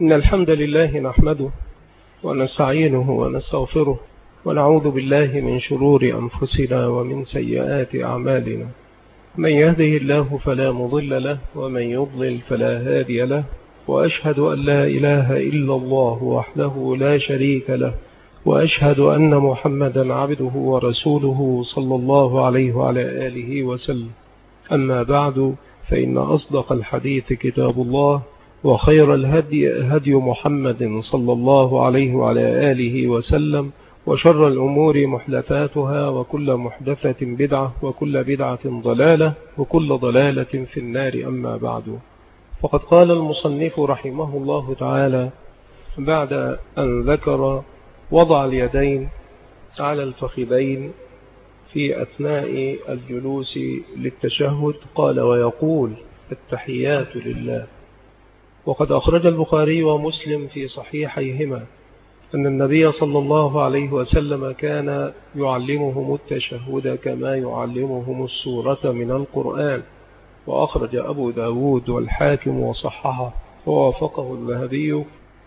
إن الحمد لله نحمده ونستعينه ونستغفره ونعوذ بالله من شرور أنفسنا ومن سيئات أعمالنا. من يهده الله فلا مضل له ومن يضلل فلا هادي له، وأشهد أن لا إله إلا الله وحده لا شريك له، وأشهد أن محمدا عبده ورسوله صلى الله عليه وعلى آله وسلم. أما بعد، فإن أصدق الحديث كتاب الله، وخير الهدي هدي محمد صلى الله عليه وعلى آله وسلم، وشر الأمور محدثاتها، وكل محدثة بدعة، وكل بدعة ضلالة، وكل ضلالة في النار. أما بعد، فقد قال المصنف رحمه الله تعالى بعد أن ذكر وضع اليدين على الفخذين في أثناء الجلوس للتشهد، قال: ويقول: التحيات لله. وقد أخرج البخاري ومسلم في صحيحيهما أن النبي صلى الله عليه وسلم كان يعلمهم التشهد كما يعلمهم السورة من القرآن. وأخرج أبو داود والحاكم وصححه ووافقه الذهبي،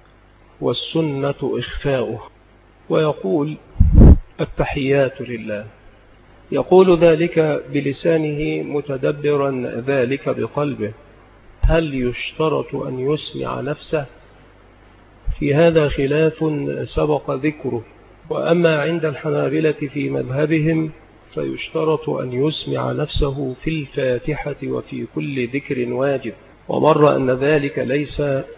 والسنة إخفاؤه. ويقول: التحيات لله، يقول ذلك بلسانه متدبرا ذلك بقلبه. هل يشترط أن يسمع نفسه؟ في هذا خلاف سبق ذكره. وأما عند الحنابلة في مذهبهم فيشترط أن يسمع نفسه في الفاتحة وفي كل ذكر واجب، ومر أن ذلك ليس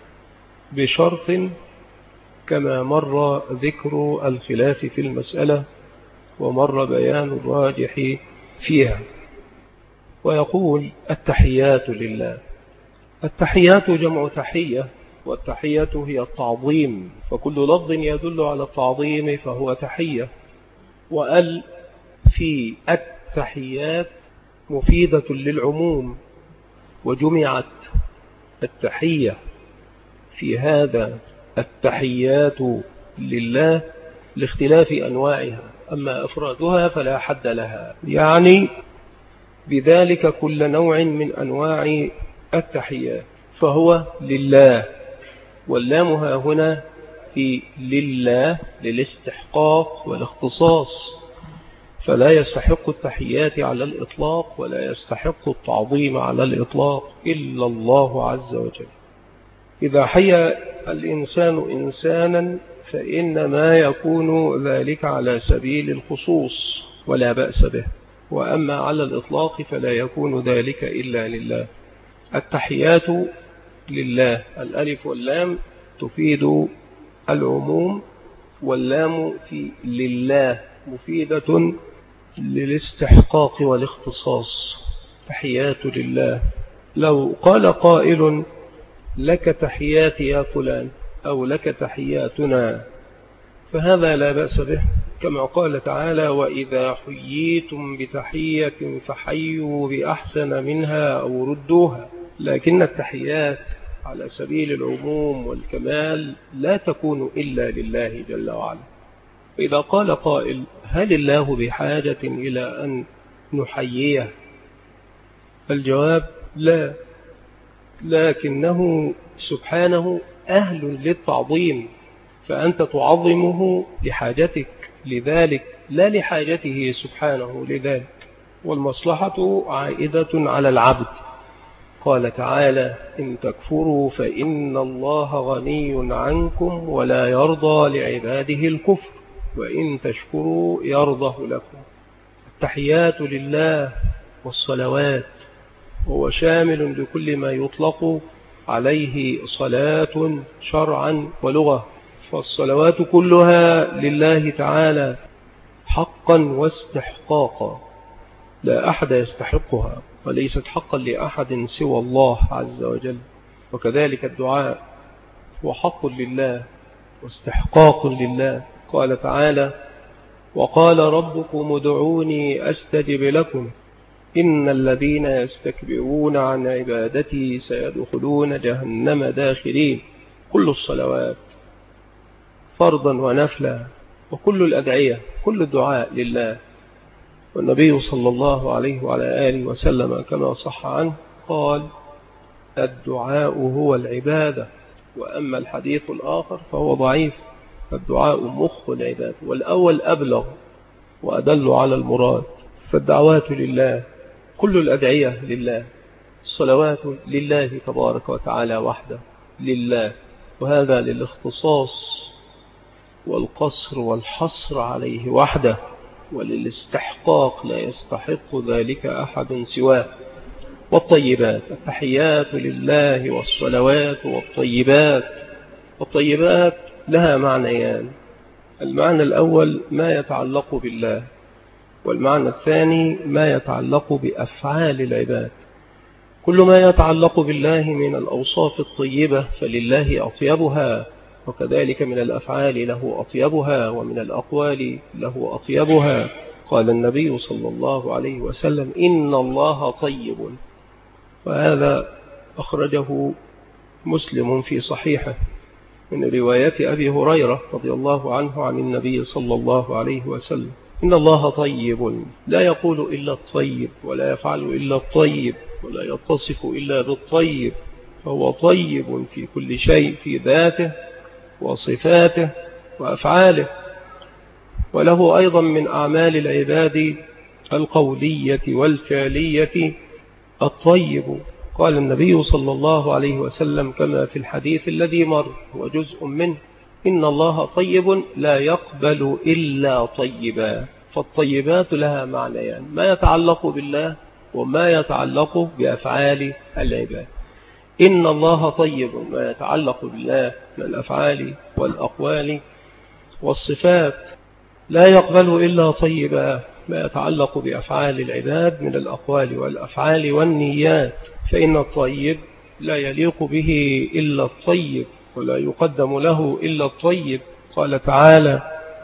بشرط كما مر ذكر الخلاف في المسألة، ومر بيان الراجح فيها. ويقول: التحيات لله. التحيات جمع تحية، والتحية هي التعظيم، فكل لفظ يدل على التعظيم فهو تحية. وأل في التحيات مفيدة للعموم، وجمعت التحية في هذا التحيات لله لاختلاف أنواعها، أما أفرادها فلا حد لها، يعني بذلك كل نوع من أنواع التحيات فهو لله. واللامها هنا في لله للاستحقاق والاختصاص، فلا يستحق التحيات على الإطلاق ولا يستحق التعظيم على الإطلاق إلا الله عز وجل. إذا حي الإنسان إنسانا فإنما يكون ذلك على سبيل الخصوص ولا بأس به، وأما على الإطلاق فلا يكون ذلك إلا لله. التحيات لله، الألف واللام تفيد العموم، واللام في لله مفيدة للاستحقاق والاختصاص. تحيات لله. لو قال قائل: لك تحيات يا فلان، أو لك تحياتنا، فهذا لا بأس به، كما قال تعالى: وإذا حييتم بتحية فحيوا بأحسن منها أو ردوها. لكن التحيات على سبيل العموم والكمال لا تكون إلا لله جل وعلا. إذا قال قائل: هل الله بحاجة إلى أن نحييه؟ الجواب: لا، لكنه سبحانه أهل للتعظيم، فأنت تعظمه لحاجتك لذلك لا لحاجته سبحانه لذلك، والمصلحة عائدة على العبد. قال تعالى: إن تكفروا فإن الله غني عنكم ولا يرضى لعباده الكفر وإن تشكروا يرضه لكم. التحيات لله والصلوات، وهو شامل لكل ما يطلق عليه صلاة شرعا ولغة، فالصلوات كلها لله تعالى حقا واستحقاقا، لا أحد يستحقها، وليست حقا لأحد سوى الله عز وجل. وكذلك الدعاء هو حق لله واستحقاق لله. قال تعالى: وقال ربكم ادعوني أستجب لكم إن الذين يستكبرون عن عبادتي سيدخلون جهنم داخرين. كل الصلوات فرضا ونفلا، وكل الأدعية، كل الدعاء لله. والنبي صلى الله عليه وعلى آله وسلم كما صح عنه قال: الدعاء هو العبادة. وأما الحديث الآخر فهو ضعيف. الدعاء مخ العباد، والأول أبلغ وأدل على المراد. فالدعوات لله، كل الأدعية لله، الصلوات لله تبارك وتعالى وحده، لله، وهذا للاختصاص والقصر والحصر عليه وحده، وللاستحقاق لا يستحق ذلك أحد سواه. والطيبات، التحيات لله والصلوات والطيبات. والطيبات لها معنيان: المعنى الأول ما يتعلق بالله، والمعنى الثاني ما يتعلق بأفعال العباد. كل ما يتعلق بالله من الأوصاف الطيبة فلله أطيبها، وكذلك من الأفعال له أطيبها، ومن الأقوال له أطيبها. قال النبي صلى الله عليه وسلم: إن الله طيب. وهذا أخرجه مسلم في صحيحه من رواية أبي هريرة رضي الله عنه عن النبي صلى الله عليه وسلم: إن الله طيب لا يقول إلا الطيب، ولا يفعل إلا الطيب، ولا يتصف إلا بالطيب، فهو طيب في كل شيء، في ذاته وصفاته وأفعاله. وله أيضا من أعمال العباد القولية والفعلية الطيب. قال النبي صلى الله عليه وسلم كما في الحديث الذي مر هو جزء منه: إن الله طيب لا يقبل إلا طيبا. فالطيبات لها معنيان: ما يتعلق بالله وما يتعلق بأفعال العباد. إن الله طيب ما يتعلق بالله من الأفعال والأقوال والصفات، لا يقبل إلا طيبا ما يتعلق بأفعال العباد من الأقوال والأفعال والنيات. فإن الطيب لا يليق به إلا الطيب، ولا يقدم له إلا الطيب. قال تعالى: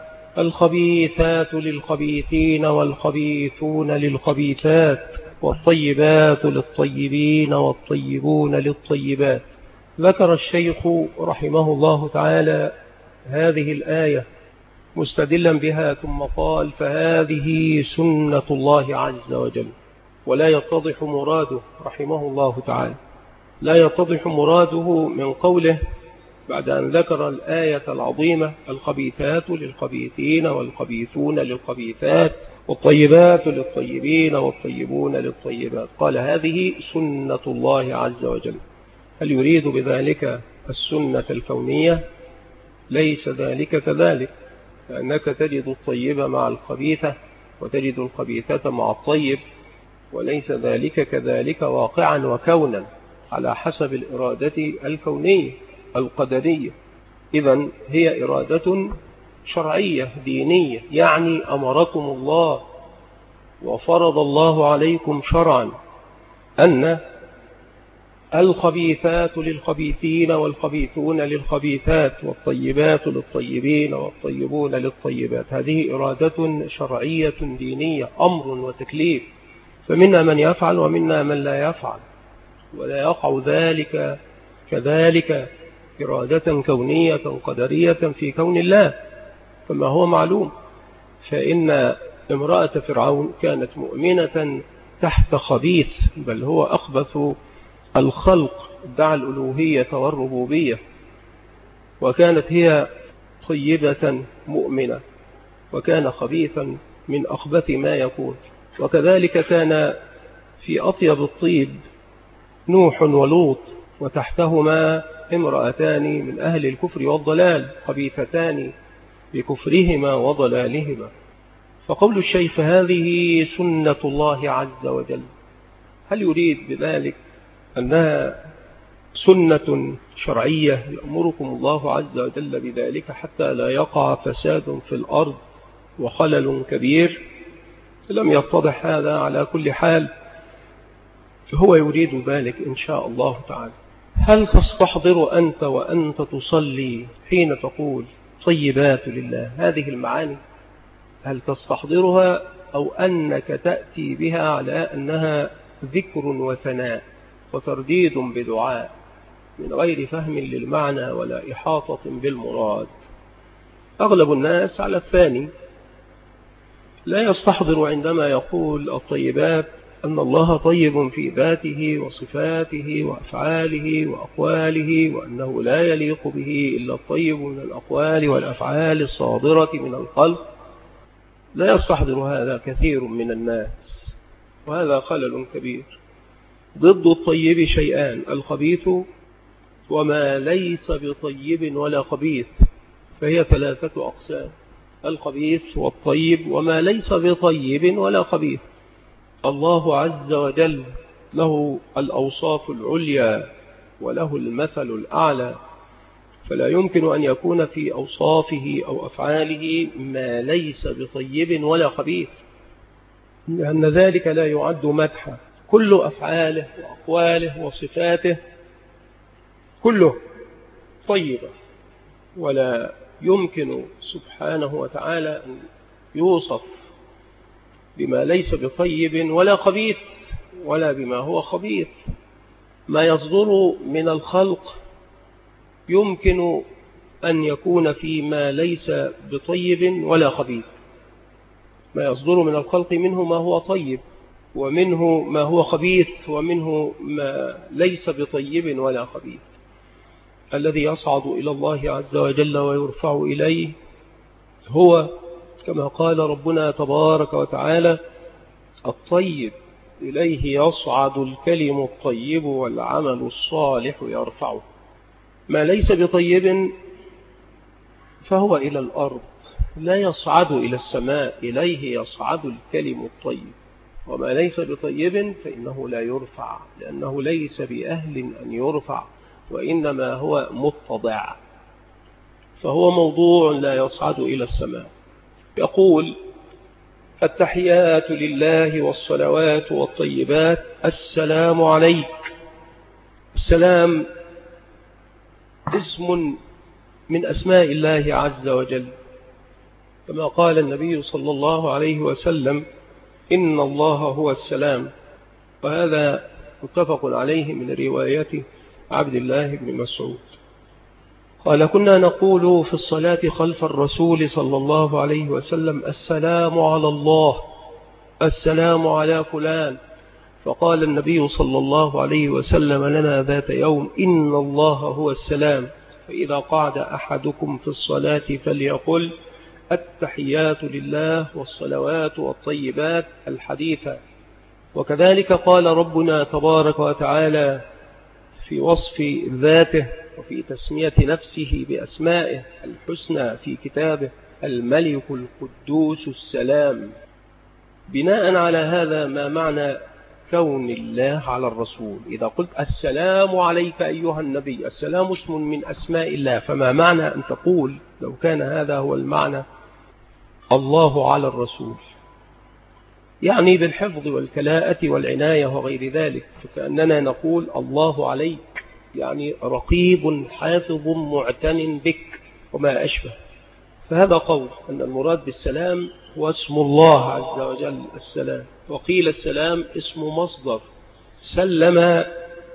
الخبيثات للخبيثين والخبيثون للخبيثات والطيبات للطيبين والطيبون للطيبات. ذكر الشيخ رحمه الله تعالى هذه الآية مستدلا بها، ثم قال: فهذه سنة الله عز وجل. ولا يتضح مراده رحمه الله تعالى، لا يتضح مراده من قوله بعد أن ذكر الآية العظيمة: الخبيثات للخبيثين والخبيثون للخبيثات والطيبات للطيبين والطيبون للطيبات، قال: هذه سنة الله عز وجل. هل يريد بذلك السنة الكونية؟ ليس ذلك كذلك، لأنك تجد الطيب مع الخبيثة وتجد الخبيثة مع الطيب، وليس ذلك كذلك واقعا وكونا على حسب الإرادة الكونية القدرية. إذن هي إرادة شرعية دينية، يعني أمركم الله وفرض الله عليكم شرعا أن الخبيثات للخبيثين والخبيثون للخبيثات والطيبات للطيبين والطيبون للطيبات. هذه إرادة شرعية دينية، أمر وتكليف، فمنا من يفعل ومنا من لا يفعل، ولا يقع ذلك كذلك إرادة كونية قدرية في كون الله كما هو معلوم. فإن امرأة فرعون كانت مؤمنة تحت خبيث، بل هو أخبث الخلق، ادعى الألوهية والربوبية، وكانت هي طيبة مؤمنة، وكان خبيثا من أخبث ما يكون. وكذلك كان في أطيب الطيب نوح ولوط، وتحتهما امرأتان من أهل الكفر والضلال خبيثتان بكفرهما وضلالهما. فقول الشيخ: هذه سنة الله عز وجل، هل يريد بذلك أنها سنة شرعية يأمركم الله عز وجل بذلك حتى لا يقع فساد في الأرض وخلل كبير؟ لم يتضح هذا على كل حال، فهو يريد ذلك إن شاء الله تعالى. هل تستحضر أنت وأنت تصلي حين تقول طيبات لله هذه المعاني؟ هل تستحضرها، أو أنك تأتي بها على أنها ذكر وثناء وترديد بدعاء من غير فهم للمعنى ولا إحاطة بالمراد؟ أغلب الناس على الثاني، لا يستحضر عندما يقول الطيبات أن الله طيب في ذاته وصفاته وأفعاله وأقواله، وأنه لا يليق به إلا الطيب من الأقوال والأفعال الصادرة من الخلق، لا يستحضر هذا كثير من الناس، وهذا خلل كبير. ضد الطيب شيئان: الخبيث وما ليس بطيب ولا خبيث، فهي ثلاثة أقسام: الخبيث والطيب وما ليس بطيب ولا خبيث. الله عز وجل له الأوصاف العليا وله المثل الأعلى، فلا يمكن أن يكون في أوصافه أو أفعاله ما ليس بطيب ولا خبيث، لأن ذلك لا يعد مدحا. كل أفعاله وأقواله وصفاته كله طيبة، ولا يمكن سبحانه وتعالى أن يوصف بما ليس بطيب ولا خبيث ولا بما هو خبيث. ما يصدر من الخلق يمكن أن يكون فيما ليس بطيب ولا خبيث. ما يصدر من الخلق منه ما هو طيب، ومنه ما هو خبيث، ومنه ما ليس بطيب ولا خبيث. الذي يصعد إلى الله عز وجل ويرفع إليه هو كما قال ربنا تبارك وتعالى: الطيب إليه يصعد الكلم الطيب والعمل الصالح يرفعه. ما ليس بطيب فهو إلى الأرض، لا يصعد إلى السماء، إليه يصعد الكلم الطيب. وما ليس بطيب فإنه لا يرفع، لأنه ليس بأهل أن يرفع، وإنما هو متضع، فهو موضوع لا يصعد إلى السماء. يقول: التحيات لله والصلوات والطيبات السلام عليك. السلام اسم من أسماء الله عز وجل، كما قال النبي صلى الله عليه وسلم: إن الله هو السلام. وهذا متفق عليه من رواية عبد الله بن مسعود قال: كنا نقول في الصلاة خلف الرسول صلى الله عليه وسلم: السلام على الله، السلام على فلان. فقال النبي صلى الله عليه وسلم لنا ذات يوم: إن الله هو السلام، فإذا قعد أحدكم في الصلاة فليقل: التحيات لله والصلوات والطيبات، الحديث. وكذلك قال ربنا تبارك وتعالى في وصف ذاته وفي تسمية نفسه بأسمائه الحسنى في كتابه: الملك القدوس السلام. بناء على هذا، ما معنى كون الله على الرسول؟ إذا قلت السلام عليك أيها النبي، السلام اسم من أسماء الله، فما معنى أن تقول لو كان هذا هو المعنى الله على الرسول؟ يعني بالحفظ والكلاءة والعناية وغير ذلك، فكأننا نقول الله عليك، يعني رقيب حافظ معتن بك وما أشبه. فهذا قول أن المراد بالسلام هو اسم الله عز وجل السلام. وقيل السلام اسم مصدر، سلم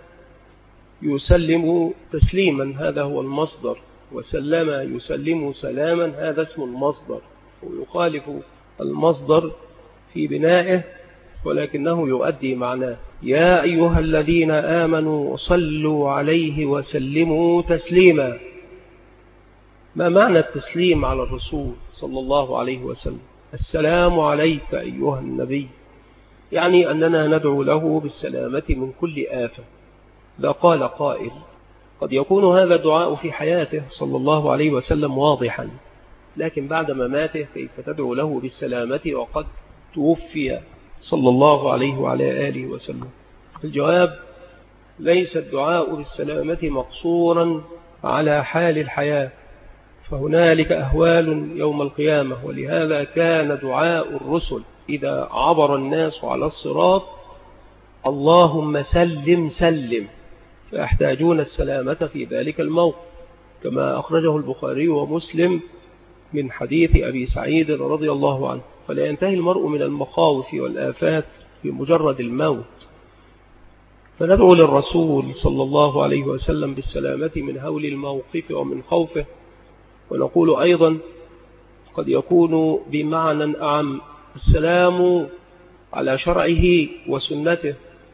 يسلم تسليما، هذا هو المصدر، وسلم يسلم سلاما، هذا اسم المصدر، ويخالف المصدر في بنائه ولكنه يؤدي معناه: يا أيها الذين آمنوا صلوا عليه وسلموا تسليما. ما معنى التسليم على الرسول صلى الله عليه وسلم؟ السلام عليك أيها النبي، يعني أننا ندعو له بالسلامة من كل آفة. لا قال قائل: قد يكون هذا الدعاء في حياته صلى الله عليه وسلم واضحا، لكن بعد مماته كيف تدعو له بالسلامة وقد توفي صلى الله عليه وعلى آله وسلم؟ الجواب: ليس الدعاء بالسلامة مقصورا على حال الحياة، فهنالك أهوال يوم القيامة. ولهذا كان دعاء الرسل إذا عبر الناس على الصراط: اللهم سلم سلم، فيحتاجون السلامة في ذلك الموقف، كما أخرجه البخاري ومسلم من حديث أبي سعيد رضي الله عنه. فلا ينتهي المرء من المخاوف والآفات بمجرد الموت، فندعو للرسول صلى الله عليه وسلم بالسلامة من هول الموقف ومن خوفه. ونقول أيضا قد يكون بمعنى أعم: السلام على شرعه وسنته،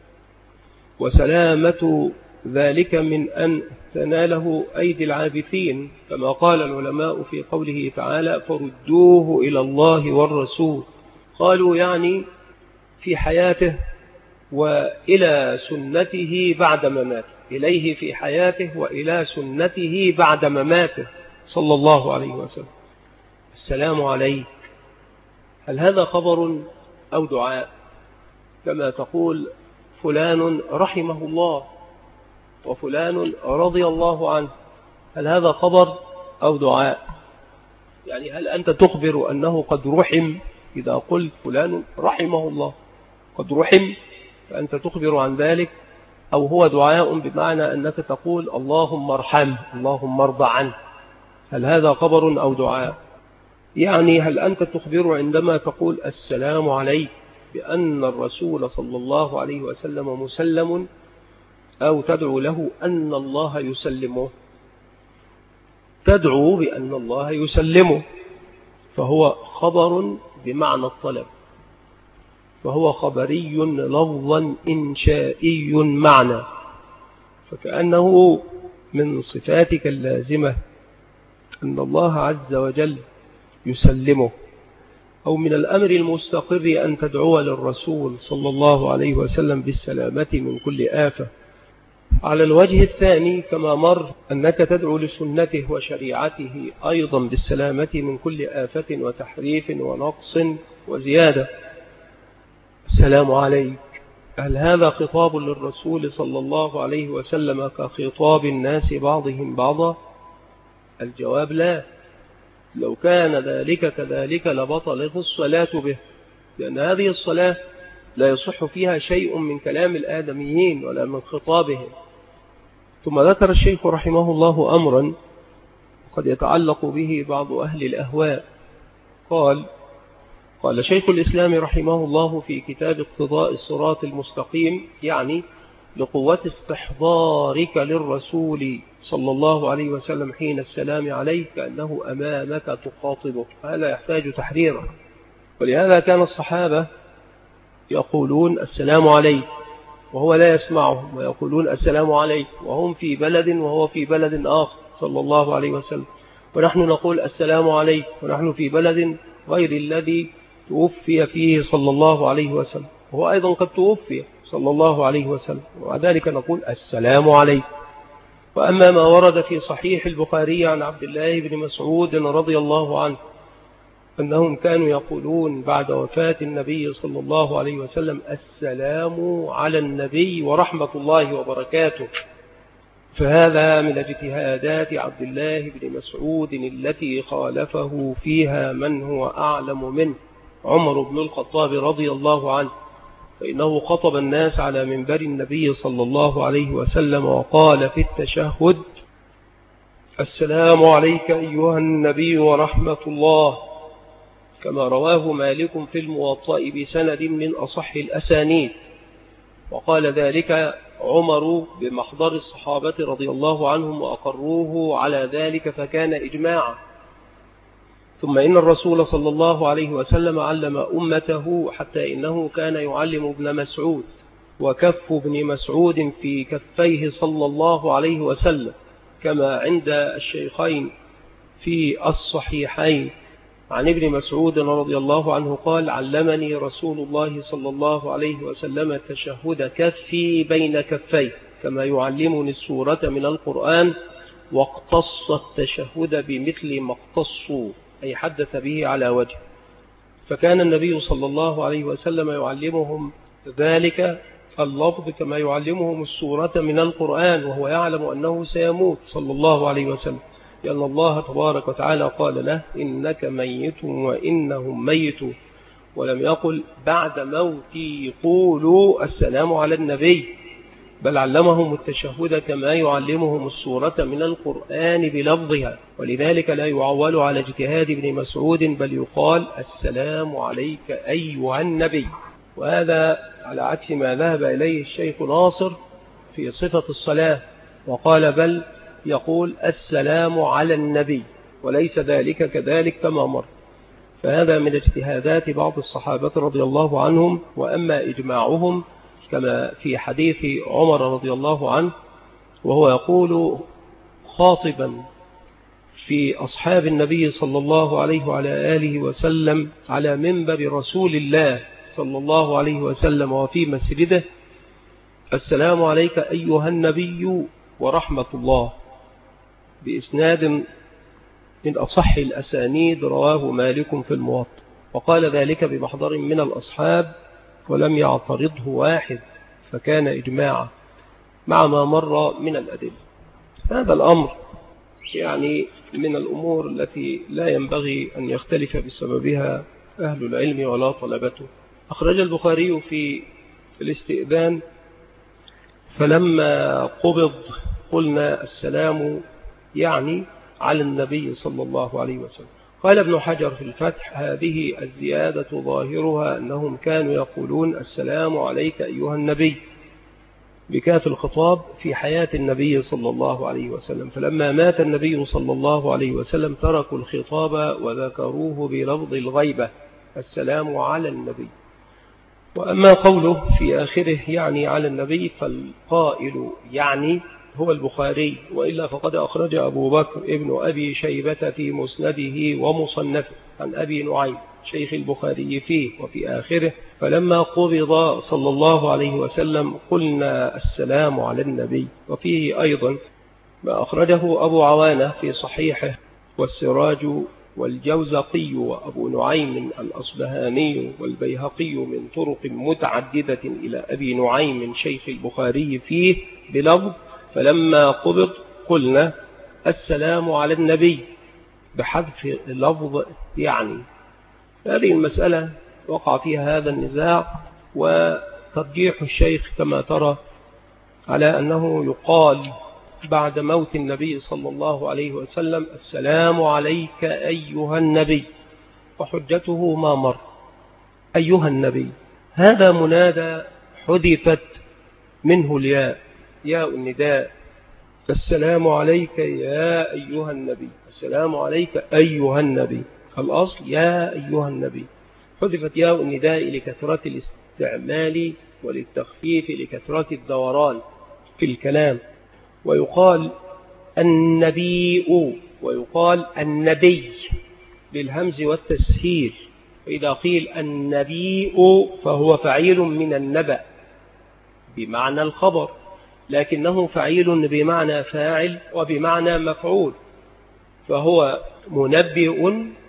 وسلامة ذلك من أن تناله أيدي العابثين، كما قال العلماء في قوله تعالى فردوه إلى الله والرسول. قالوا يعني في حياته وإلى سنته بعد مماته، إليه في حياته وإلى سنته بعد مماته صلى الله عليه وسلم. السلام عليك، هل هذا خبر أو دعاء؟ كما تقول فلان رحمه الله وفلان رضي الله عنه، هل هذا خبر أو دعاء؟ يعني هل أنت تخبر أنه قد رحم؟ إذا قلت فلان رحمه الله قد رحم فأنت تخبر عن ذلك، أو هو دعاء بمعنى أنك تقول اللهم ارحمه اللهم ارضى عنه؟ هل هذا خبر أو دعاء؟ يعني هل أنت تخبر عندما تقول السلام عليك بأن الرسول صلى الله عليه وسلم مسلم، أو تدعو له أن الله يسلمه؟ تدعو بأن الله يسلمه، فهو خبر بمعنى الطلب، فهو خبري لفظا إنشائي معنى، فكأنه من صفاتك اللازمة أن الله عز وجل يسلمه، أو من الأمر المستقر أن تدعو للرسول صلى الله عليه وسلم بالسلامة من كل آفة. على الوجه الثاني كما مر أنك تدعو لسنته وشريعته أيضا بالسلامة من كل آفة وتحريف ونقص وزيادة. السلام عليك، هل هذا خطاب للرسول صلى الله عليه وسلم كخطاب الناس بعضهم بعضا؟ الجواب لا. لو كان ذلك كذلك لبطلت الصلاة به، لأن هذه الصلاة لا يصح فيها شيء من كلام الآدميين ولا من خطابهم. ثم ذكر الشيخ رحمه الله أمرا قد يتعلق به بعض أهل الأهواء. قال شيخ الإسلام رحمه الله في كتاب اقتضاء الصراط المستقيم، يعني لقوة استحضارك للرسول صلى الله عليه وسلم حين السلام عليك كأنه أمامك تخاطبه، هذا يحتاج تحريرا. ولهذا كان الصحابة يقولون السلام عليك وهو لا يسمعهم، ويقولون السلام عليك وهم في بلد وهو في بلد آخر صلى الله عليه وسلم، ونحن نقول السلام عليك ونحن في بلد غير الذي توفي فيه صلى الله عليه وسلم، وهو أيضا قد توفي صلى الله عليه وسلم، ومع ذلك نقول السلام عليك. وأما ما ورد في صحيح البخاري عن عبد الله بن مسعود رضي الله عنه أنهم كانوا يقولون بعد وفاة النبي صلى الله عليه وسلم السلام على النبي ورحمة الله وبركاته، فهذا من اجتهادات عبد الله بن مسعود التي خالفه فيها من هو أعلم منه، عمر بن الخطاب رضي الله عنه، فإنه خطب الناس على منبر النبي صلى الله عليه وسلم وقال في التشهد السلام عليك أيها النبي ورحمة الله، كما رواه مالك في الموطأ بسند من أصح الأسانيد. وقال ذلك عمر بمحضر الصحابة رضي الله عنهم وأقروه على ذلك فكان إجماعا. ثم إن الرسول صلى الله عليه وسلم علم أمته حتى إنه كان يعلم ابن مسعود، وكف ابن مسعود في كفيه صلى الله عليه وسلم، كما عند الشيخين في الصحيحين عن ابن مسعود رضي الله عنه قال علمني رسول الله صلى الله عليه وسلم التشهد كفي بين كفيه كما يعلمني السورة من القرآن، واقتص التشهد بمثل ما اقتصوا، أي حدث به على وجه. فكان النبي صلى الله عليه وسلم يعلمهم ذلك اللفظ كما يعلمهم السورة من القرآن، وهو يعلم أنه سيموت صلى الله عليه وسلم، لأن الله تبارك وتعالى قال له إنك ميت وإنهم ميتون، ولم يقل بعد موتي قولوا السلام على النبي، بل علمهم التشهد كما يعلمهم السورة من القرآن بلفظها، ولذلك لا يعول على اجتهاد ابن مسعود بل يقال السلام عليك أيها النبي. وهذا على عكس ما ذهب إليه الشيخ ناصر في صفة الصلاة، وقال بل يقول السلام على النبي، وليس ذلك كذلك كما مر. فهذا من اجتهادات بعض الصحابة رضي الله عنهم. وأما إجماعهم كما في حديث عمر رضي الله عنه وهو يقول خاطبا في أصحاب النبي صلى الله عليه وعلى آله وسلم على منبر رسول الله صلى الله عليه وسلم وفي مسجده: السلام عليك أيها النبي ورحمة الله، بإسناد من أصح الأسانيد رواه مالك في الموطأ. وقال ذلك بمحضر من الأصحاب ولم يعترضه واحد، فكان إجماعا مع ما مر من الأدلة. هذا الأمر يعني من الأمور التي لا ينبغي أن يختلف بسببها أهل العلم ولا طلبته. أخرج البخاري في الاستئذان: فلما قبض قلنا السلام يعني على النبي صلى الله عليه وسلم. قال ابن حجر في الفتح: هذه الزيادة ظاهرها أنهم كانوا يقولون السلام عليك أيها النبي بكاف الخطاب في حياة النبي صلى الله عليه وسلم، فلما مات النبي صلى الله عليه وسلم تركوا الخطاب وذكروه بلفظ الغيبة: السلام على النبي. وأما قوله في آخره يعني على النبي فالقائل يعني هو البخاري، وإلا فقد أخرج أبو بكر ابن أبي شيبة في مسنده ومصنفه عن أبي نعيم شيخ البخاري فيه وفي آخره: فلما قبض صلى الله عليه وسلم قلنا السلام على النبي. وفيه أيضا ما أخرجه أبو عوانة في صحيحه والسراج والجوزقي وأبو نعيم الأصبهاني والبيهقي من طرق متعددة إلى أبي نعيم شيخ البخاري فيه بلفظ: فلما قبض قلنا السلام على النبي، بحذف لفظ يعني. هذه المسألة وقع فيها هذا النزاع، وترجيح الشيخ كما ترى على أنه يقال بعد موت النبي صلى الله عليه وسلم: السلام عليك أيها النبي، وحجته ما مر. أيها النبي هذا منادى حذفت منه الياء، ياء النداء: السلام عليك يا أيها النبي، السلام عليك أيها النبي، الأصل يا أيها النبي، حذفت ياء النداء لكثرة الاستعمال وللتخفيف لكثرة الدوران في الكلام. ويقال النبي ويقال النبي بالهمز والتسهيل، وإذا قيل النبي فهو فعيل من النبأ بمعنى الخبر، لكنه فعيل بمعنى فاعل وبمعنى مفعول، فهو منبئ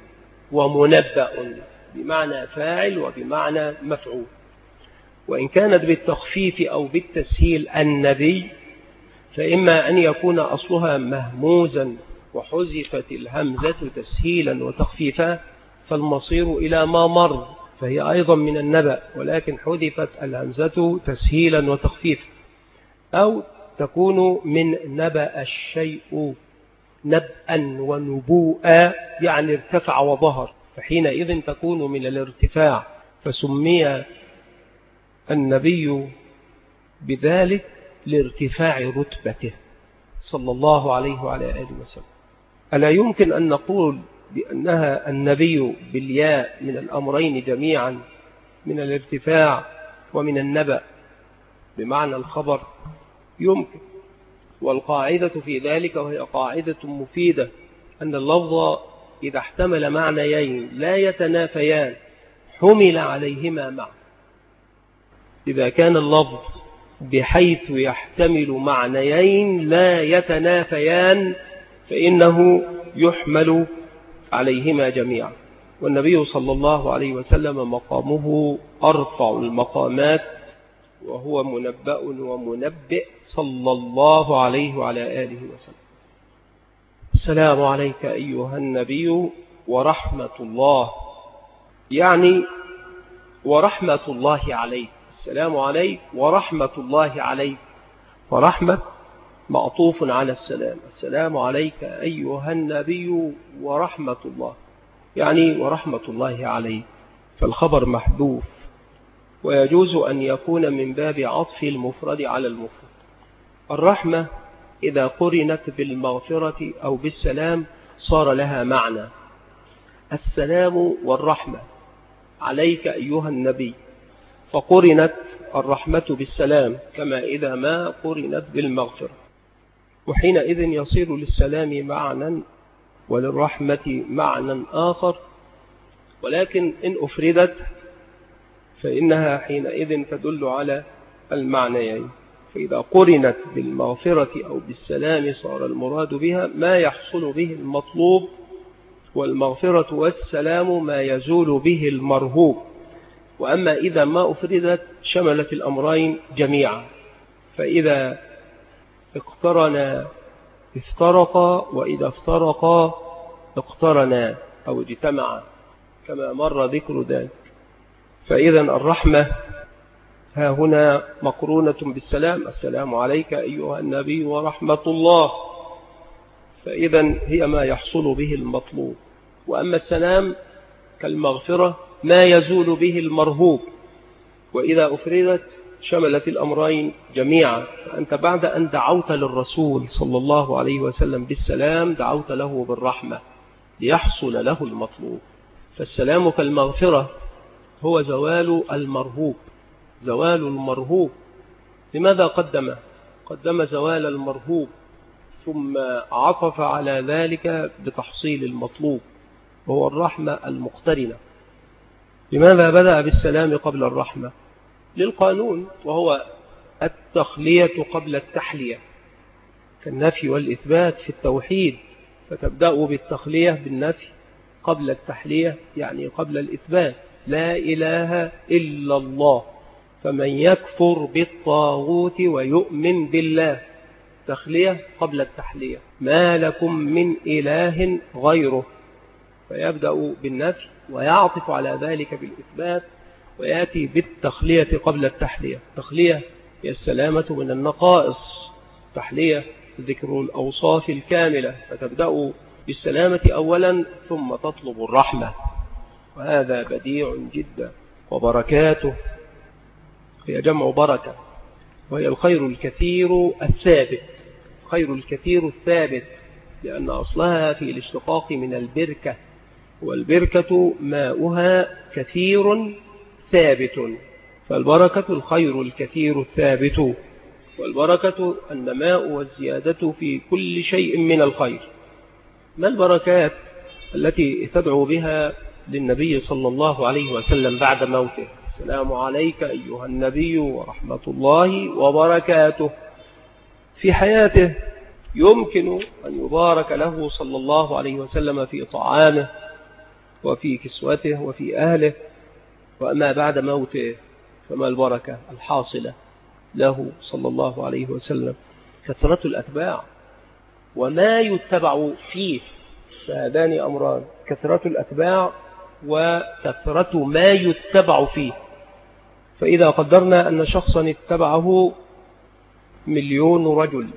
ومنبأ بمعنى فاعل وبمعنى مفعول. وإن كانت بالتخفيف أو بالتسهيل النبي، فإما أن يكون أصلها مهموزا وحذفت الهمزة تسهيلا وتخفيفا فالمصير إلى ما مر، فهي أيضا من النبأ ولكن حذفت الهمزة تسهيلا وتخفيفا، أو تكون من نبأ الشيء نبأ ونبوءا يعني ارتفع وظهر، فحينئذ تكون من الارتفاع، فسمي النبي بذلك لارتفاع رتبته صلى الله عليه وعلى آله وسلم. ألا يمكن أن نقول بأنها النبي بالياء من الأمرين جميعا، من الارتفاع ومن النبأ بمعنى الخبر؟ يمكن. والقاعدة في ذلك وهي قاعدة مفيدة أن اللفظ إذا احتمل معنيين لا يتنافيان حمل عليهما معا. إذا كان اللفظ بحيث يحتمل معنيين لا يتنافيان فإنه يحمل عليهما جميعا. والنبي صلى الله عليه وسلم مقامه أرفع المقامات، وهو منبأ ومنبئ صلى الله عليه وعلى آله وسلم. السلام عليك أيها النبي ورحمة الله، يعني ورحمة الله عليك، السلام عليك ورحمة الله عليك، ورحمة معطوف على السلام، السلام عليك أيها النبي ورحمة الله، يعني ورحمة الله عليك، فالخبر محذوف. ويجوز أن يكون من باب عطف المفرد على المفرد. الرحمة إذا قرنت بالمغفرة أو بالسلام صار لها معنى. السلام والرحمة عليك أيها النبي، فقرنت الرحمة بالسلام كما إذا ما قرنت بالمغفرة، وحينئذ يصير للسلام معنى وللرحمة معنى آخر، ولكن إن أفردت فإنها حينئذ تدل على المعنيين. فإذا قرنت بالمغفرة أو بالسلام صار المراد بها ما يحصل به المطلوب، والمغفرة والسلام ما يزول به المرهوب. وأما إذا ما أفردت شملت الأمرين جميعا، فإذا اقترنا افترقا، وإذا افترقا اقترنا أو اجتمعا كما مر ذكر ذلك. فإذا الرحمة ها هنا مقرونة بالسلام، السلام عليك أيها النبي ورحمة الله، فإذا هي ما يحصل به المطلوب. وأما السلام كالمغفرة ما يزول به المرهوب، وإذا أفردت شملت الأمرين جميعا. فأنت بعد أن دعوت للرسول صلى الله عليه وسلم بالسلام دعوت له بالرحمة ليحصل له المطلوب. فالسلام كالمغفرة هو زوال المرهوب، زوال المرهوب. لماذا قدم زوال المرهوب ثم عطف على ذلك بتحصيل المطلوب وهو الرحمة المقترنة؟ لماذا بدأ بالسلام قبل الرحمة؟ للقانون، وهو التخلية قبل التحلية، كالنفي والإثبات في التوحيد، فتبدأ بالتخلية بالنفي قبل التحلية، يعني قبل الإثبات. لا إله إلا الله، فمن يكفر بالطاغوت ويؤمن بالله، تخلية قبل التحلية. ما لكم من إله غيره، فيبدأ بالنفي ويعطف على ذلك بالإثبات، ويأتي بالتخلية قبل التحلية. التخلية هي السلامة من النقائص، التحلية ذكر الأوصاف الكاملة، فتبدأ بالسلامة أولا ثم تطلب الرحمة، وهذا بديع جدا. وبركاته هي جمع بركة، وهي الخير الكثير الثابت، خير الكثير الثابت، لأن أصلها في الاشتقاق من البركة، والبركة ماؤها كثير ثابت، فالبركة الخير الكثير الثابت. والبركة النماء والزيادة في كل شيء من الخير. ما البركات التي تدعو بها للنبي صلى الله عليه وسلم بعد موته؟ السلام عليك أيها النبي ورحمة الله وبركاته. في حياته يمكن أن يبارك له صلى الله عليه وسلم في طعامه وفي كسوته وفي أهله، وأما بعد موته فما البركة الحاصلة له صلى الله عليه وسلم؟ كثرة الأتباع وما يتبع فيه، فهذان أمران: كثرة الأتباع وكثرة ما يتبع فيه. فإذا قدرنا أن شخصا اتبعه 1,000,000 رجل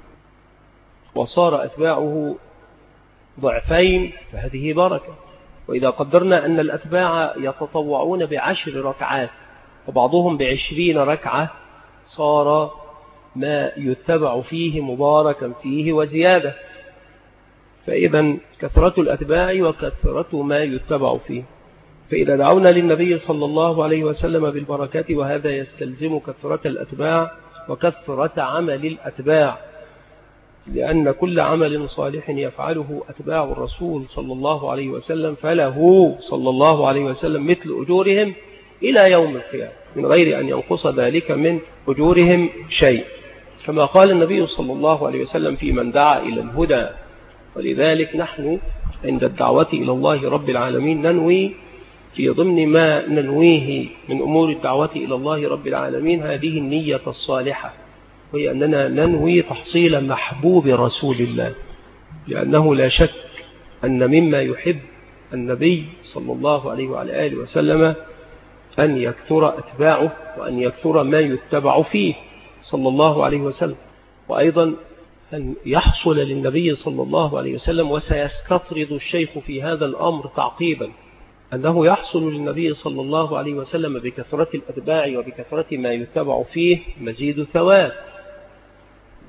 وصار أتباعه ضعفين فهذه بركة. وإذا قدرنا أن الأتباع يتطوعون ب10 ركعات وبعضهم ب20 ركعة صار ما يتبع فيه مباركا فيه وزيادة. فإذا كثرة الأتباع وكثرة ما يتبع فيه. فإذا دعونا للنبي صلى الله عليه وسلم بالبركات، وهذا يستلزم كثرة الأتباع وكثرة عمل الأتباع، لأن كل عمل صالح يفعله أتباع الرسول صلى الله عليه وسلم فله صلى الله عليه وسلم مثل أجورهم إلى يوم القيامة، من غير أن ينقص ذلك من أجورهم شيء، كما قال النبي صلى الله عليه وسلم في من دعا إلى الهدى. ولذلك نحن عند الدعوة إلى الله رب العالمين ننوي في ضمن ما ننويه من أمور الدعوة إلى الله رب العالمين هذه النية الصالحة، وهي أننا ننوي تحصيل محبوب رسول الله، لأنه لا شك أن مما يحب النبي صلى الله عليه وعلى آله وسلم أن يكثر أتباعه وأن يكثر ما يتبع فيه صلى الله عليه وسلم، وأيضا أن يحصل للنبي صلى الله عليه وسلم، وسيستطرد الشيخ في هذا الأمر تعقيبا، أنه يحصل للنبي صلى الله عليه وسلم بكثرة الأتباع وبكثرة ما يتبع فيه مزيد ثواب،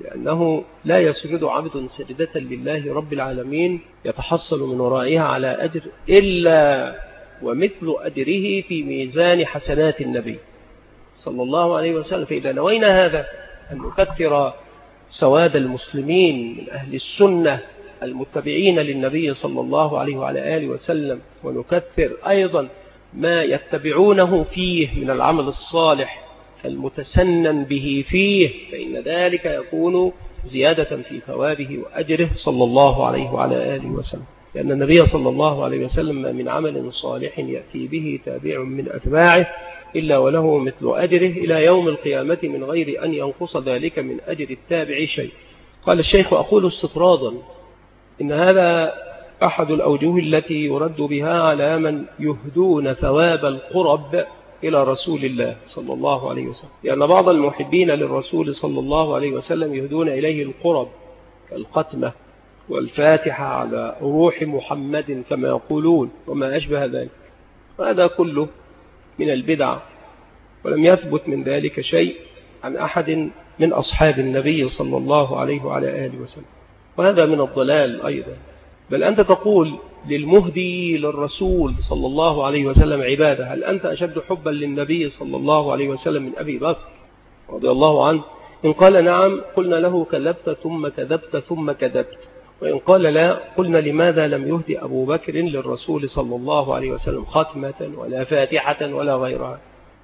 لأنه لا يسجد عبد سجدة لله رب العالمين يتحصل من ورائها على أجر إلا ومثل أجره في ميزان حسنات النبي صلى الله عليه وسلم. فإذا نوينا هذا أن نكثر سواد المسلمين من أهل السنة المتبعين للنبي صلى الله عليه وعلى آله وسلم، ونكثر أيضا ما يتبعونه فيه من العمل الصالح المتسنن به فيه، فإن ذلك يكون زيادة في ثوابه وأجره صلى الله عليه وعلى آله وسلم. لأن النبي صلى الله عليه وسلم ما من عمل صالح يأتي به تابع من أتباعه إلا وله مثل أجره إلى يوم القيامة من غير أن ينقص ذلك من أجر التابع شيء. قال الشيخ: أقول استطرادا إن هذا أحد الأوجه التي يرد بها على من يهدون ثواب القرب إلى رسول الله صلى الله عليه وسلم، لأن بعض المحبين للرسول صلى الله عليه وسلم يهدون إليه القرب كالختمة والفاتحة على روح محمد كما يقولون وما أشبه ذلك. هذا كله من البدع، ولم يثبت من ذلك شيء عن أحد من أصحاب النبي صلى الله عليه وعلى آله وسلم، وهذا من الضلال أيضا. بل أنت تقول للمهدي للرسول صلى الله عليه وسلم عبادة، هل أنت أشد حبا للنبي صلى الله عليه وسلم من أبي بكر رضي الله عنه؟ إن قال نعم قلنا له كذبت ثم كذبت ثم كذبت، وإن قال لا قلنا لماذا لم يهدي أبو بكر للرسول صلى الله عليه وسلم ختمة ولا فاتحة ولا غيرها؟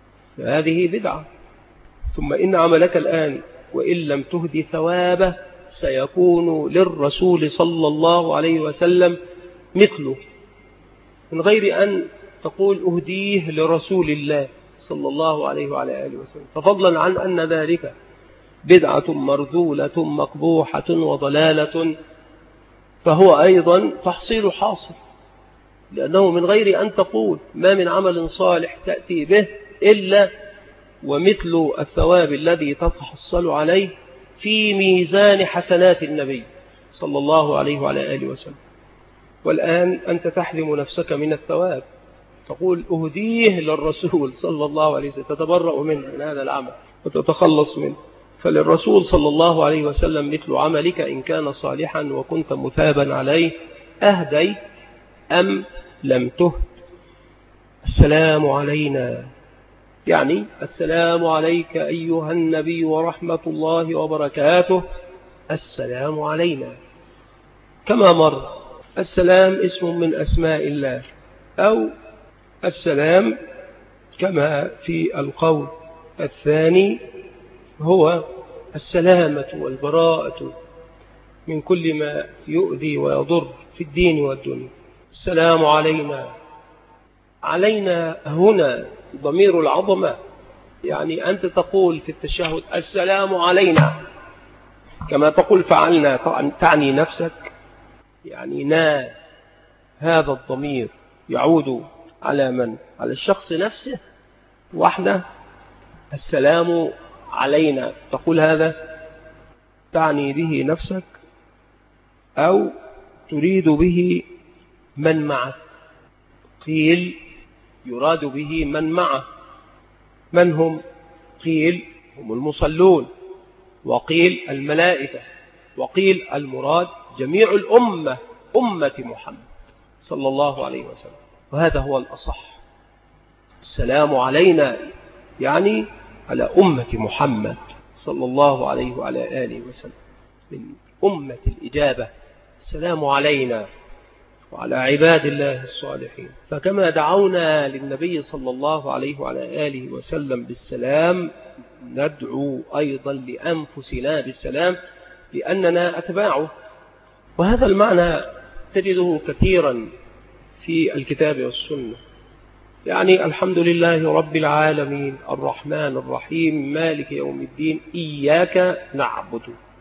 فهذه بدعة. ثم إن عملك الآن وإن لم تهدي ثوابه سيكون للرسول صلى الله عليه وسلم مثله، من غير أن تقول أهديه لرسول الله صلى الله عليه وعلى آله وسلم. ففضلا عن أن ذلك بدعة مرذولة مقبوحة وضلالة، فهو أيضا تحصيل حاصل، لأنه من غير أن تقول ما من عمل صالح تأتي به إلا ومثل الثواب الذي تتحصل عليه في ميزان حسنات النبي صلى الله عليه وعلى آله وسلم. والآن أنت تحرم نفسك من الثواب، تقول أهديه للرسول صلى الله عليه وسلم، تتبرأ منه من هذا العمل وتتخلص منه. فللرسول صلى الله عليه وسلم مثل عملك إن كان صالحا وكنت مثابا عليه، أهديت أم لم تهد. السلام علينا، يعني السلام عليك أيها النبي ورحمة الله وبركاته، السلام علينا. كما مر السلام اسم من أسماء الله، أو السلام كما في القول الثاني هو السلامة والبراءة من كل ما يؤذي ويضر في الدين والدنيا. السلام علينا. علينا هنا ضمير العظمة، يعني أنت تقول في التشهد السلام علينا كما تقول فعلنا، تعني نفسك، يعني هذا الضمير يعود على من؟ على الشخص نفسه وحده. السلام علينا تقول هذا تعني به نفسك أو تريد به من معك؟ قيل يراد به من معه. من هم؟ قيل هم المصلون، وقيل الملائكة، وقيل المراد جميع الأمة، أمة محمد صلى الله عليه وسلم، وهذا هو الأصح. السلام علينا يعني على أمة محمد صلى الله عليه وعلى آله وسلم، من أمة الإجابة. السلام علينا وعلى عباد الله الصالحين. فكما دعونا للنبي صلى الله عليه وعلى آله وسلم بالسلام، ندعو أيضا لأنفسنا بالسلام لأننا أتباعه. وهذا المعنى تجده كثيرا في الكتاب والسنة، يعني الحمد لله رب العالمين الرحمن الرحيم مالك يوم الدين إياك نعبد.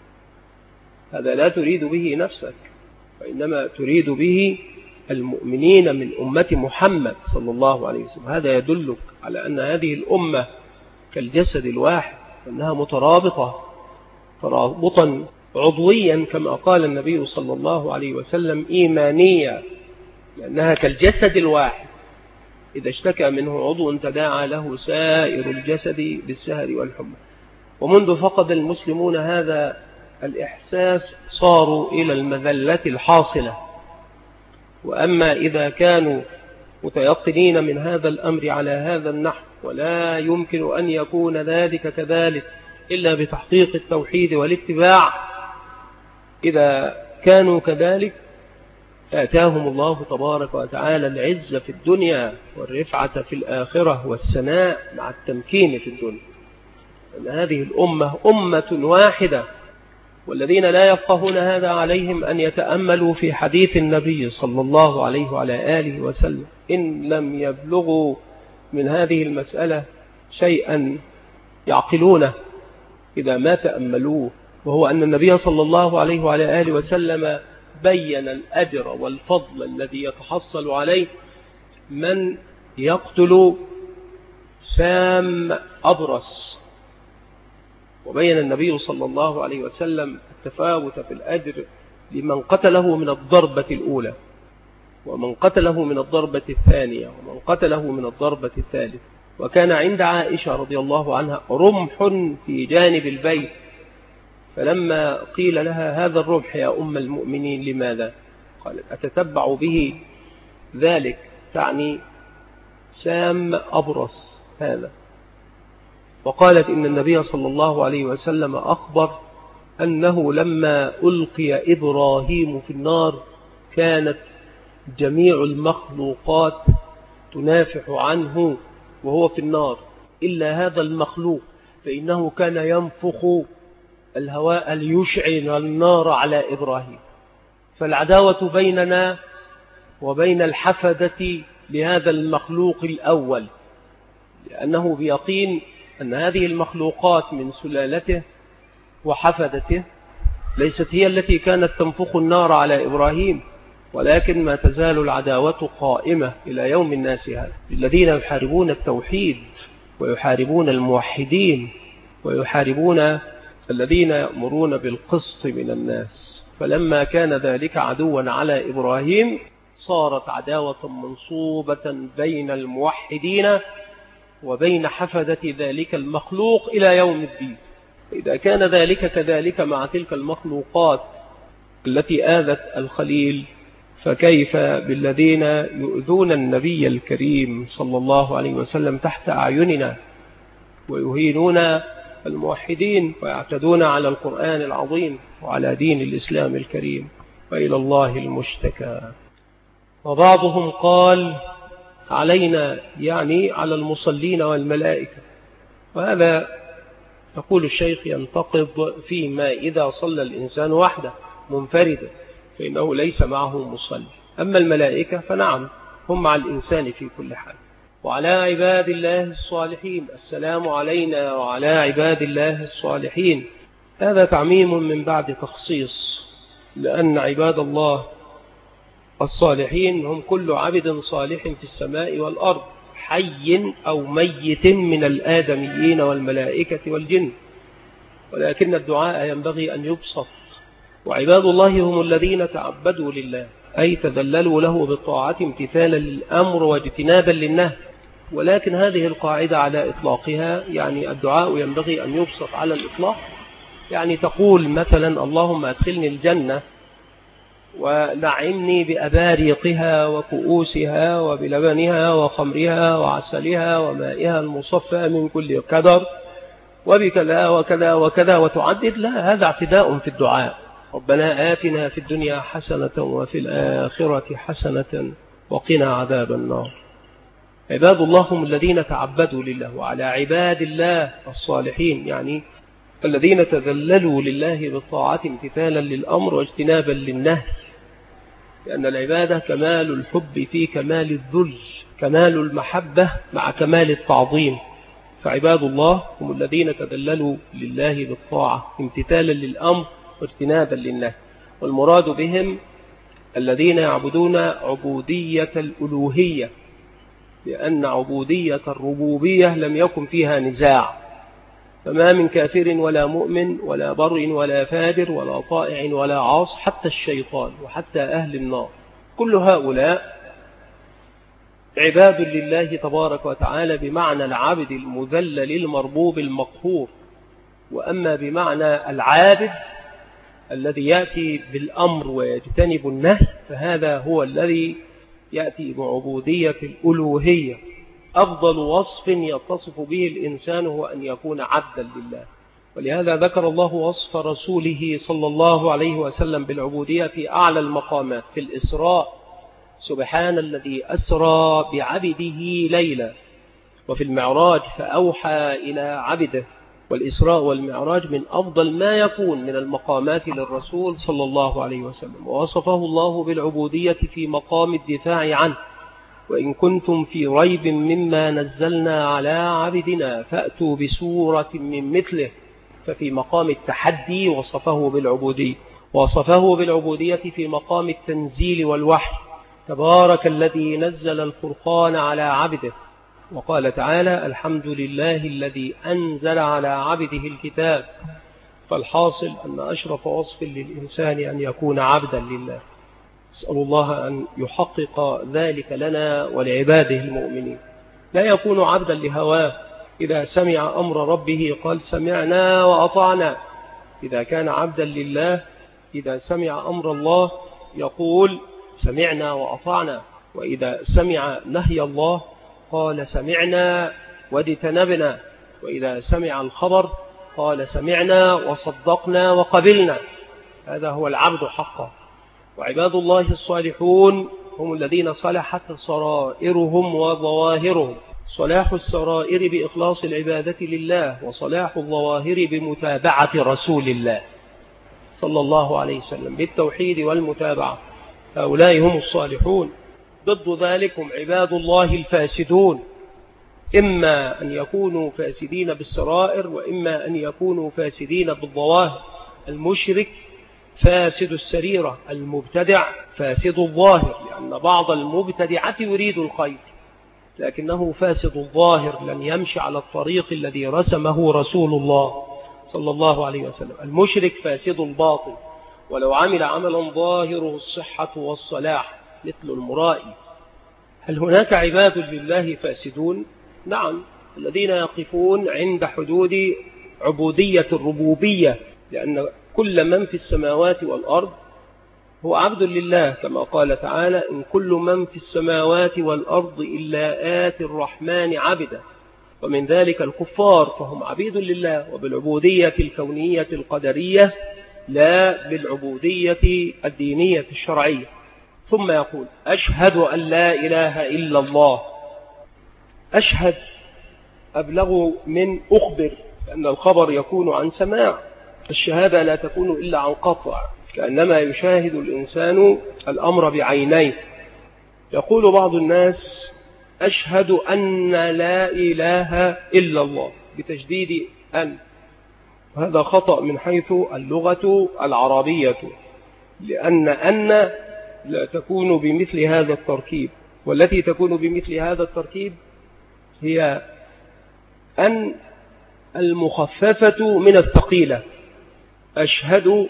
هذا لا تريد به نفسك، وإنما تريد به المؤمنين من أمة محمد صلى الله عليه وسلم. هذا يدلك على أن هذه الأمة كالجسد الواحد، أنها مترابطة ترابطا عضويا كما قال النبي صلى الله عليه وسلم إيمانية، لأنها كالجسد الواحد، إذا اشتكى منه عضو تداعى له سائر الجسد بالسهر والحمى. ومنذ فقد المسلمون هذا الإحساس صاروا إلى المذلة الحاصلة. وأما إذا كانوا متيقنين من هذا الأمر على هذا النحو، ولا يمكن أن يكون ذلك كذلك إلا بتحقيق التوحيد والاتباع، إذا كانوا كذلك آتاهم الله تبارك وتعالى العزة في الدنيا والرفعة في الآخرة والسناء مع التمكين في الدنيا. أن هذه الأمة أمة واحدة، والذين لا يفقهون هذا عليهم أن يتأملوا في حديث النبي صلى الله عليه وعلى آله وسلم: إن لم يبلغوا من هذه المسألة شيئا يعقلونه إذا ما تأملوه، وهو أن النبي صلى الله عليه وعلى آله وسلم بين الأجر والفضل الذي يتحصل عليه من يقتل سام أبرص. وبين النبي صلى الله عليه وسلم التفاوت في الأجر لمن قتله من الضربة الأولى، ومن قتله من الضربة الثانية، ومن قتله من الضربة الثالثة. وكان عند عائشة رضي الله عنها رمح في جانب البيت، فلما قيل لها: هذا الرمح يا أم المؤمنين لماذا؟ قالت: أتتبع به ذلك، تعني سام أبرص هذا. وقالت: إن النبي صلى الله عليه وسلم أخبر أنه لما ألقي إبراهيم في النار كانت جميع المخلوقات تنافح عنه وهو في النار إلا هذا المخلوق، فإنه كان ينفخ الهواء ليشعل النار على إبراهيم. فالعداوة بيننا وبين الحفدة لهذا المخلوق الأول، لأنه بيقين أن هذه المخلوقات من سلالته وحفدته ليست هي التي كانت تنفخ النار على إبراهيم، ولكن ما تزال العداوة قائمة إلى يوم الناس هذا، الذين يحاربون التوحيد ويحاربون الموحدين ويحاربون الذين يأمرون بالقسط من الناس. فلما كان ذلك عدوا على إبراهيم صارت عداوة منصوبة بين الموحدين وبين حفدة ذلك المخلوق إلى يوم الدين. إذا كان ذلك كذلك مع تلك المخلوقات التي آذت الخليل، فكيف بالذين يؤذون النبي الكريم صلى الله عليه وسلم تحت أعيننا ويهينون الموحدين ويعتدون على القرآن العظيم وعلى دين الإسلام الكريم، وإلى الله المشتكى. وبعضهم قال: علينا، يعني على المصلين والملائكة. وهذا يقول الشيخ ينتقض فيما إذا صلى الإنسان وحده منفردا فإنه ليس معه مصلي. أما الملائكة فنعم هم مع الإنسان في كل حال. وعلى عباد الله الصالحين، السلام علينا وعلى عباد الله الصالحين. هذا تعميم من بعد تخصيص، لأن عباد الله الصالحين هم كل عبد صالح في السماء والأرض، حي أو ميت من الآدميين والملائكة والجن، ولكن الدعاء ينبغي أن يبسط. وعباد الله هم الذين تعبدوا لله، أي تذللوا له بالطاعة امتثالا للأمر واجتنابا للنهي. ولكن هذه القاعدة على إطلاقها، يعني الدعاء ينبغي أن يبسط على الإطلاق. يعني تقول مثلا: اللهم أدخلني الجنة ونعمني بأباريقها وكؤوسها وبلبنها وخمرها وعسلها ومائها المصفى من كل كدر وبكذا وكذا وكذا وتعدد. لا، هذا اعتداء في الدعاء. ربنا آتنا في الدنيا حسنة وفي الآخرة حسنة وقنا عذاب النار. عباد الله هم الذين تعبدوا لله، وعلى عباد الله الصالحين يعني الذين تذللوا لله بالطاعة امتثالا للأمر واجتنابا للنهي، لأن العبادة كمال الحب في كمال الذل، كمال المحبة مع كمال التعظيم. فعباد الله هم الذين تذللوا لله بالطاعة امتثالا للأمر واجتنابا للنهي، والمراد بهم الذين يعبدون عبودية الألوهية، لأن عبودية الربوبية لم يكن فيها نزاع، فما من كافر ولا مؤمن ولا بر ولا فاجر ولا طائع ولا عاص، حتى الشيطان وحتى أهل النار، كل هؤلاء عباد لله تبارك وتعالى بمعنى العبد المذلل المربوب المقهور. وأما بمعنى العابد الذي يأتي بالأمر ويجتنب النهي، فهذا هو الذي يأتي بعبودية الألوهية. أفضل وصف يتصف به الإنسان هو أن يكون عبدا لله. ولهذا ذكر الله وصف رسوله صلى الله عليه وسلم بالعبودية في أعلى المقامات في الإسراء: سبحان الذي أسرى بعبده ليلا. وفي المعراج: فأوحى إلى عبده. والإسراء والمعراج من أفضل ما يكون من المقامات للرسول صلى الله عليه وسلم، ووصفه الله بالعبودية في مقام الدفاع عنه: وإن كنتم في ريب مما نزلنا على عبدنا فأتوا بسورة من مثله. ففي مقام التحدي وصفه بالعبودية، وصفه بالعبودية في مقام التنزيل والوحي: تبارك الذي نزل الفرقان على عبده. وقال تعالى: الحمد لله الذي أنزل على عبده الكتاب. فالحاصل أن أشرف وصف للإنسان أن يكون عبدا لله. أسأل الله أن يحقق ذلك لنا ولعباده المؤمنين. لا يكون عبدا لهواه، إذا سمع أمر ربه قال سمعنا وأطعنا. إذا كان عبدا لله إذا سمع أمر الله يقول سمعنا وأطعنا، وإذا سمع نهي الله قال سمعنا واجتنبنا، وإذا سمع الخبر قال سمعنا وصدقنا وقبلنا. هذا هو العبد حقا. وعباد الله الصالحون هم الذين صلحت سرائرهم وظواهرهم: صلاح السرائر بإخلاص العبادة لله، وصلاح الظواهر بمتابعة رسول الله صلى الله عليه وسلم بالتوحيد والمتابعة. هؤلاء هم الصالحون. ضد ذلك هم عباد الله الفاسدون، إما أن يكونوا فاسدين بالسرائر وإما أن يكونوا فاسدين بالظواهر. المشرك فاسد السريرة، المبتدع فاسد الظاهر، لأن بعض المبتدعة يريد الخير لكنه فاسد الظاهر، لن يمشي على الطريق الذي رسمه رسول الله صلى الله عليه وسلم. المشرك فاسد الباطن، ولو عمل عملا ظاهره الصحة والصلاح مثل المرائي. هل هناك عباد لله فاسدون؟ نعم، الذين يقفون عند حدود عبودية الربوبية، لأن كل من في السماوات والأرض هو عبد لله، كما قال تعالى: إن كل من في السماوات والأرض إلا آتي الرحمن عبدا. ومن ذلك الكفار، فهم عبيد لله وبالعبودية الكونية القدرية لا بالعبودية الدينية الشرعية. ثم يقول: أشهد أن لا إله إلا الله. أشهد أبلغ من أخبر، لأن الخبر يكون عن سماع، الشهادة لا تكون إلا عن قطع، كأنما يشاهد الإنسان الأمر بعينيه. يقول بعض الناس: أشهد أن لا إله إلا الله بتشديد أن، وهذا خطأ من حيث اللغة العربية، لأن لا تكون بمثل هذا التركيب، والتي تكون بمثل هذا التركيب هي أن المخففة من الثقيلة. أشهد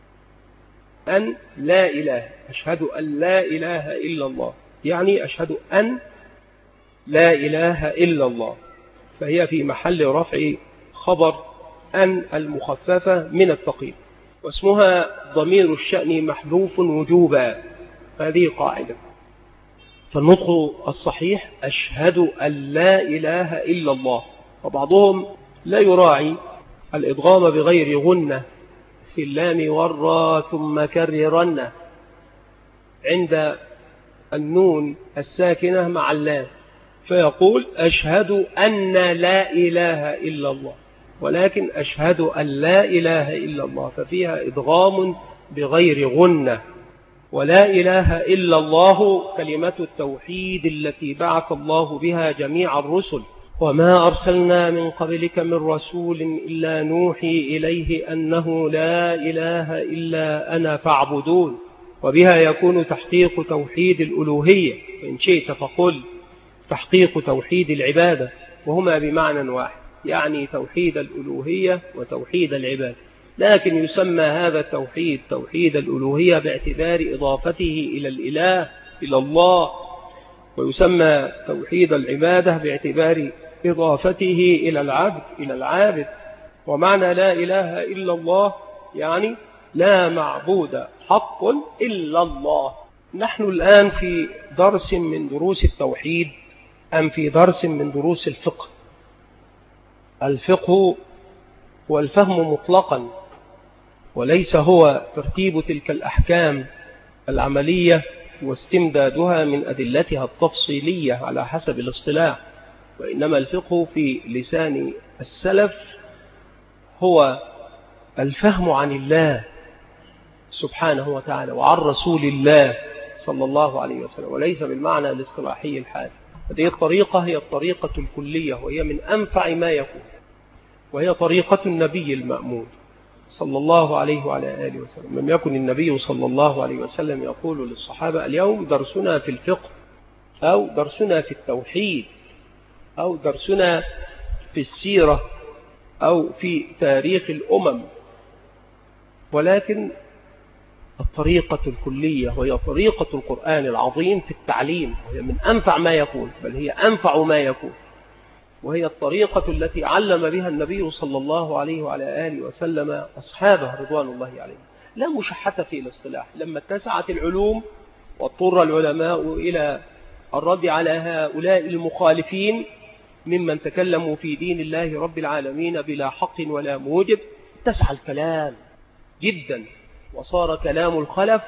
أن لا إله، أشهد أن لا إله إلا الله، يعني أشهد أن لا إله إلا الله، فهي في محل رفع خبر أن المخففة من الثقيل، واسمها ضمير الشأن محذوف وجوبا. هذه قاعدة. فالنطق الصحيح أشهد أن لا إله إلا الله. وبعضهم لا يراعي الإدغام بغير غنة في اللام والراء ثم كررن عند النون الساكنة مع اللام، فيقول أشهد أن لا إله إلا الله، ولكن أشهد أن لا إله إلا الله ففيها إدغام بغير غنة. ولا إله إلا الله كلمة التوحيد التي بعث الله بها جميع الرسل: وما أرسلنا من قبلك من رسول إلا نوحي إليه أنه لا إله إلا أنا فاعبدون. وبها يكون تحقيق توحيد الألوهية، إن شئت فقل تحقيق توحيد العبادة، وهما بمعنى واحد، يعني توحيد الألوهية وتوحيد العبادة. لكن يسمى هذا التوحيد توحيد الألوهية باعتبار إضافته إلى الإله إلى الله، ويسمى توحيد العبادة باعتبار إضافته إلى العبد إلى العابد. ومعنى لا إله إلا الله يعني لا معبود حق إلا الله. نحن الآن في درس من دروس التوحيد أم في درس من دروس الفقه؟ الفقه هو الفهم مطلقا، وليس هو ترتيب تلك الأحكام العملية واستمدادها من أدلتها التفصيلية على حسب الاصطلاح، وإنما الفقه في لسان السلف هو الفهم عن الله سبحانه وتعالى وعن رسول الله صلى الله عليه وسلم، وليس بالمعنى الاصطلاحي الحالي. هذه الطريقة هي الطريقة الكلية، وهي من أنفع ما يكون، وهي طريقة النبي المأمون صلى الله عليه وعلى آله وسلم. لم يكن النبي صلى الله عليه وسلم يقول للصحابة اليوم درسنا في الفقه، أو درسنا في التوحيد، أو درسنا في السيرة، أو في تاريخ الأمم، ولكن الطريقة الكلية وهي طريقة القرآن العظيم في التعليم، وهي من أنفع ما يكون، بل هي أنفع ما يكون، وهي الطريقة التي علم بها النبي صلى الله عليه وعلى آله وسلم أصحابه رضوان الله عليهم. لا مشحة في الاصطلاح. لما اتسعت العلوم واضطر العلماء إلى الرد على هؤلاء المخالفين ممن تكلموا في دين الله رب العالمين بلا حق ولا موجب، اتسع الكلام جدا، وصار كلام الخلف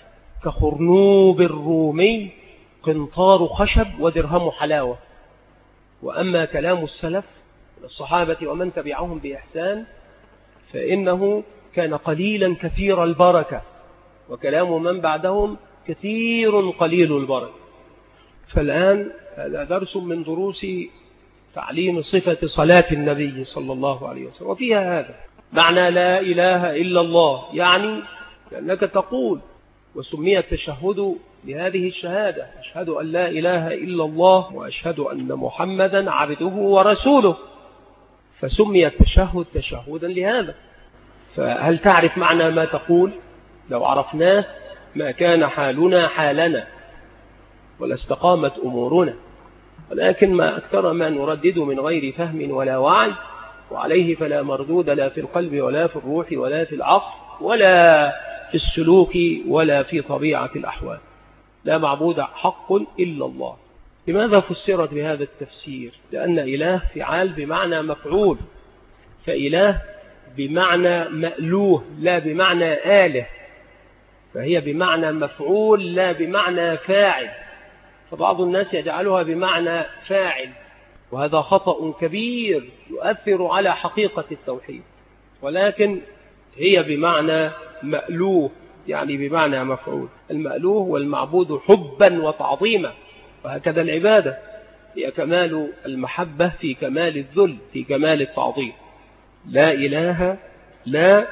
كخرنوب الرومي، قنطار خشب ودرهم حلاوة. وأما كلام السلف الصحابة ومن تبعهم بإحسان فإنه كان قليلا كثير البركة، وكلام من بعدهم كثير قليل البركة. فالآن هذا درس من دروس تعليم صفة صلاة النبي صلى الله عليه وسلم، وفيها هذا معنى لا إله إلا الله، يعني لأنك تقول، وسمي التشهد لهذه الشهادة: أشهد أن لا إله إلا الله وأشهد أن محمدا عبده ورسوله، فسمي التشهد تشهدا لهذا. فهل تعرف معنى ما تقول؟ لو عرفناه ما كان حالنا حالنا ولا استقامت أمورنا، ولكن ما أكثر ما نردد من غير فهم ولا وعي، وعليه فلا مردود لا في القلب ولا في الروح ولا في العقل ولا في السلوك ولا في طبيعة الأحوال. لا معبود حق إلا الله. لماذا فسرت بهذا التفسير؟ لأن إله فعال بمعنى مفعول، فإله بمعنى مألوه لا بمعنى آله، فهي بمعنى مفعول لا بمعنى فاعل، فبعض الناس يجعلها بمعنى فاعل، وهذا خطأ كبير يؤثر على حقيقة التوحيد، ولكن هي بمعنى مألوه يعني بمعنى مفعول. المألوه والمعبود حبا وتعظيما، وهكذا العبادة هي كمال المحبة في كمال الذل في كمال التعظيم. لا إله لا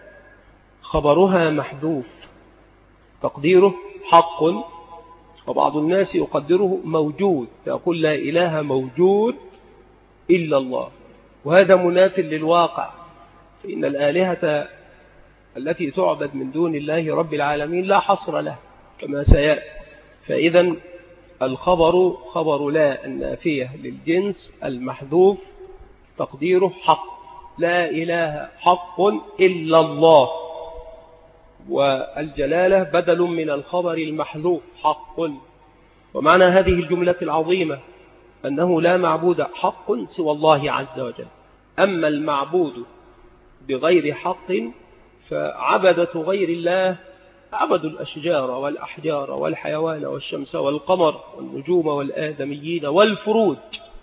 خبرها محذوف تقديره حق، وبعض الناس يقدره موجود، فيقول لا إله موجود إلا الله، وهذا مناف للواقع، فإن الآلهة التي تعبد من دون الله رب العالمين لا حصر له كما سيأتي. فإذا الخبر خبر لا النافية للجنس المحذوف تقديره حق، لا إله حق إلا الله، والجلالة بدل من الخبر المحذوف حق. ومعنى هذه الجملة العظيمة أنه لا معبود حق سوى الله عز وجل. أما المعبود بغير حق فعبدة غير الله عبدوا الأشجار والأحجار والحيوان والشمس والقمر والنجوم والآدميين والفروج،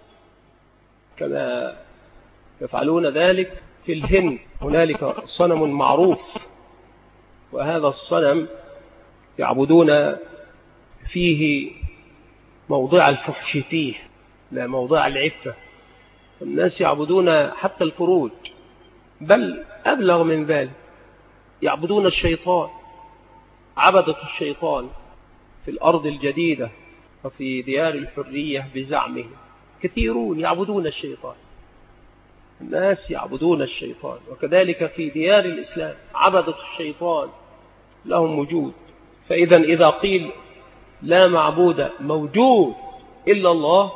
كما يفعلون ذلك في الهند. هنالك صنم معروف، وهذا الصنم يعبدون فيه موضع الفحش فيه لا موضع العفة، الناس يعبدون حتى الفروج، بل أبلغ من ذلك يعبدون الشيطان، عبدة الشيطان في الأرض الجديدة وفي ديار الحرية بزعمهم كثيرون يعبدون الشيطان، الناس يعبدون الشيطان. وكذلك في ديار الإسلام عبدة الشيطان لهم وجود. فإذا قيل لا معبود موجود إلا الله،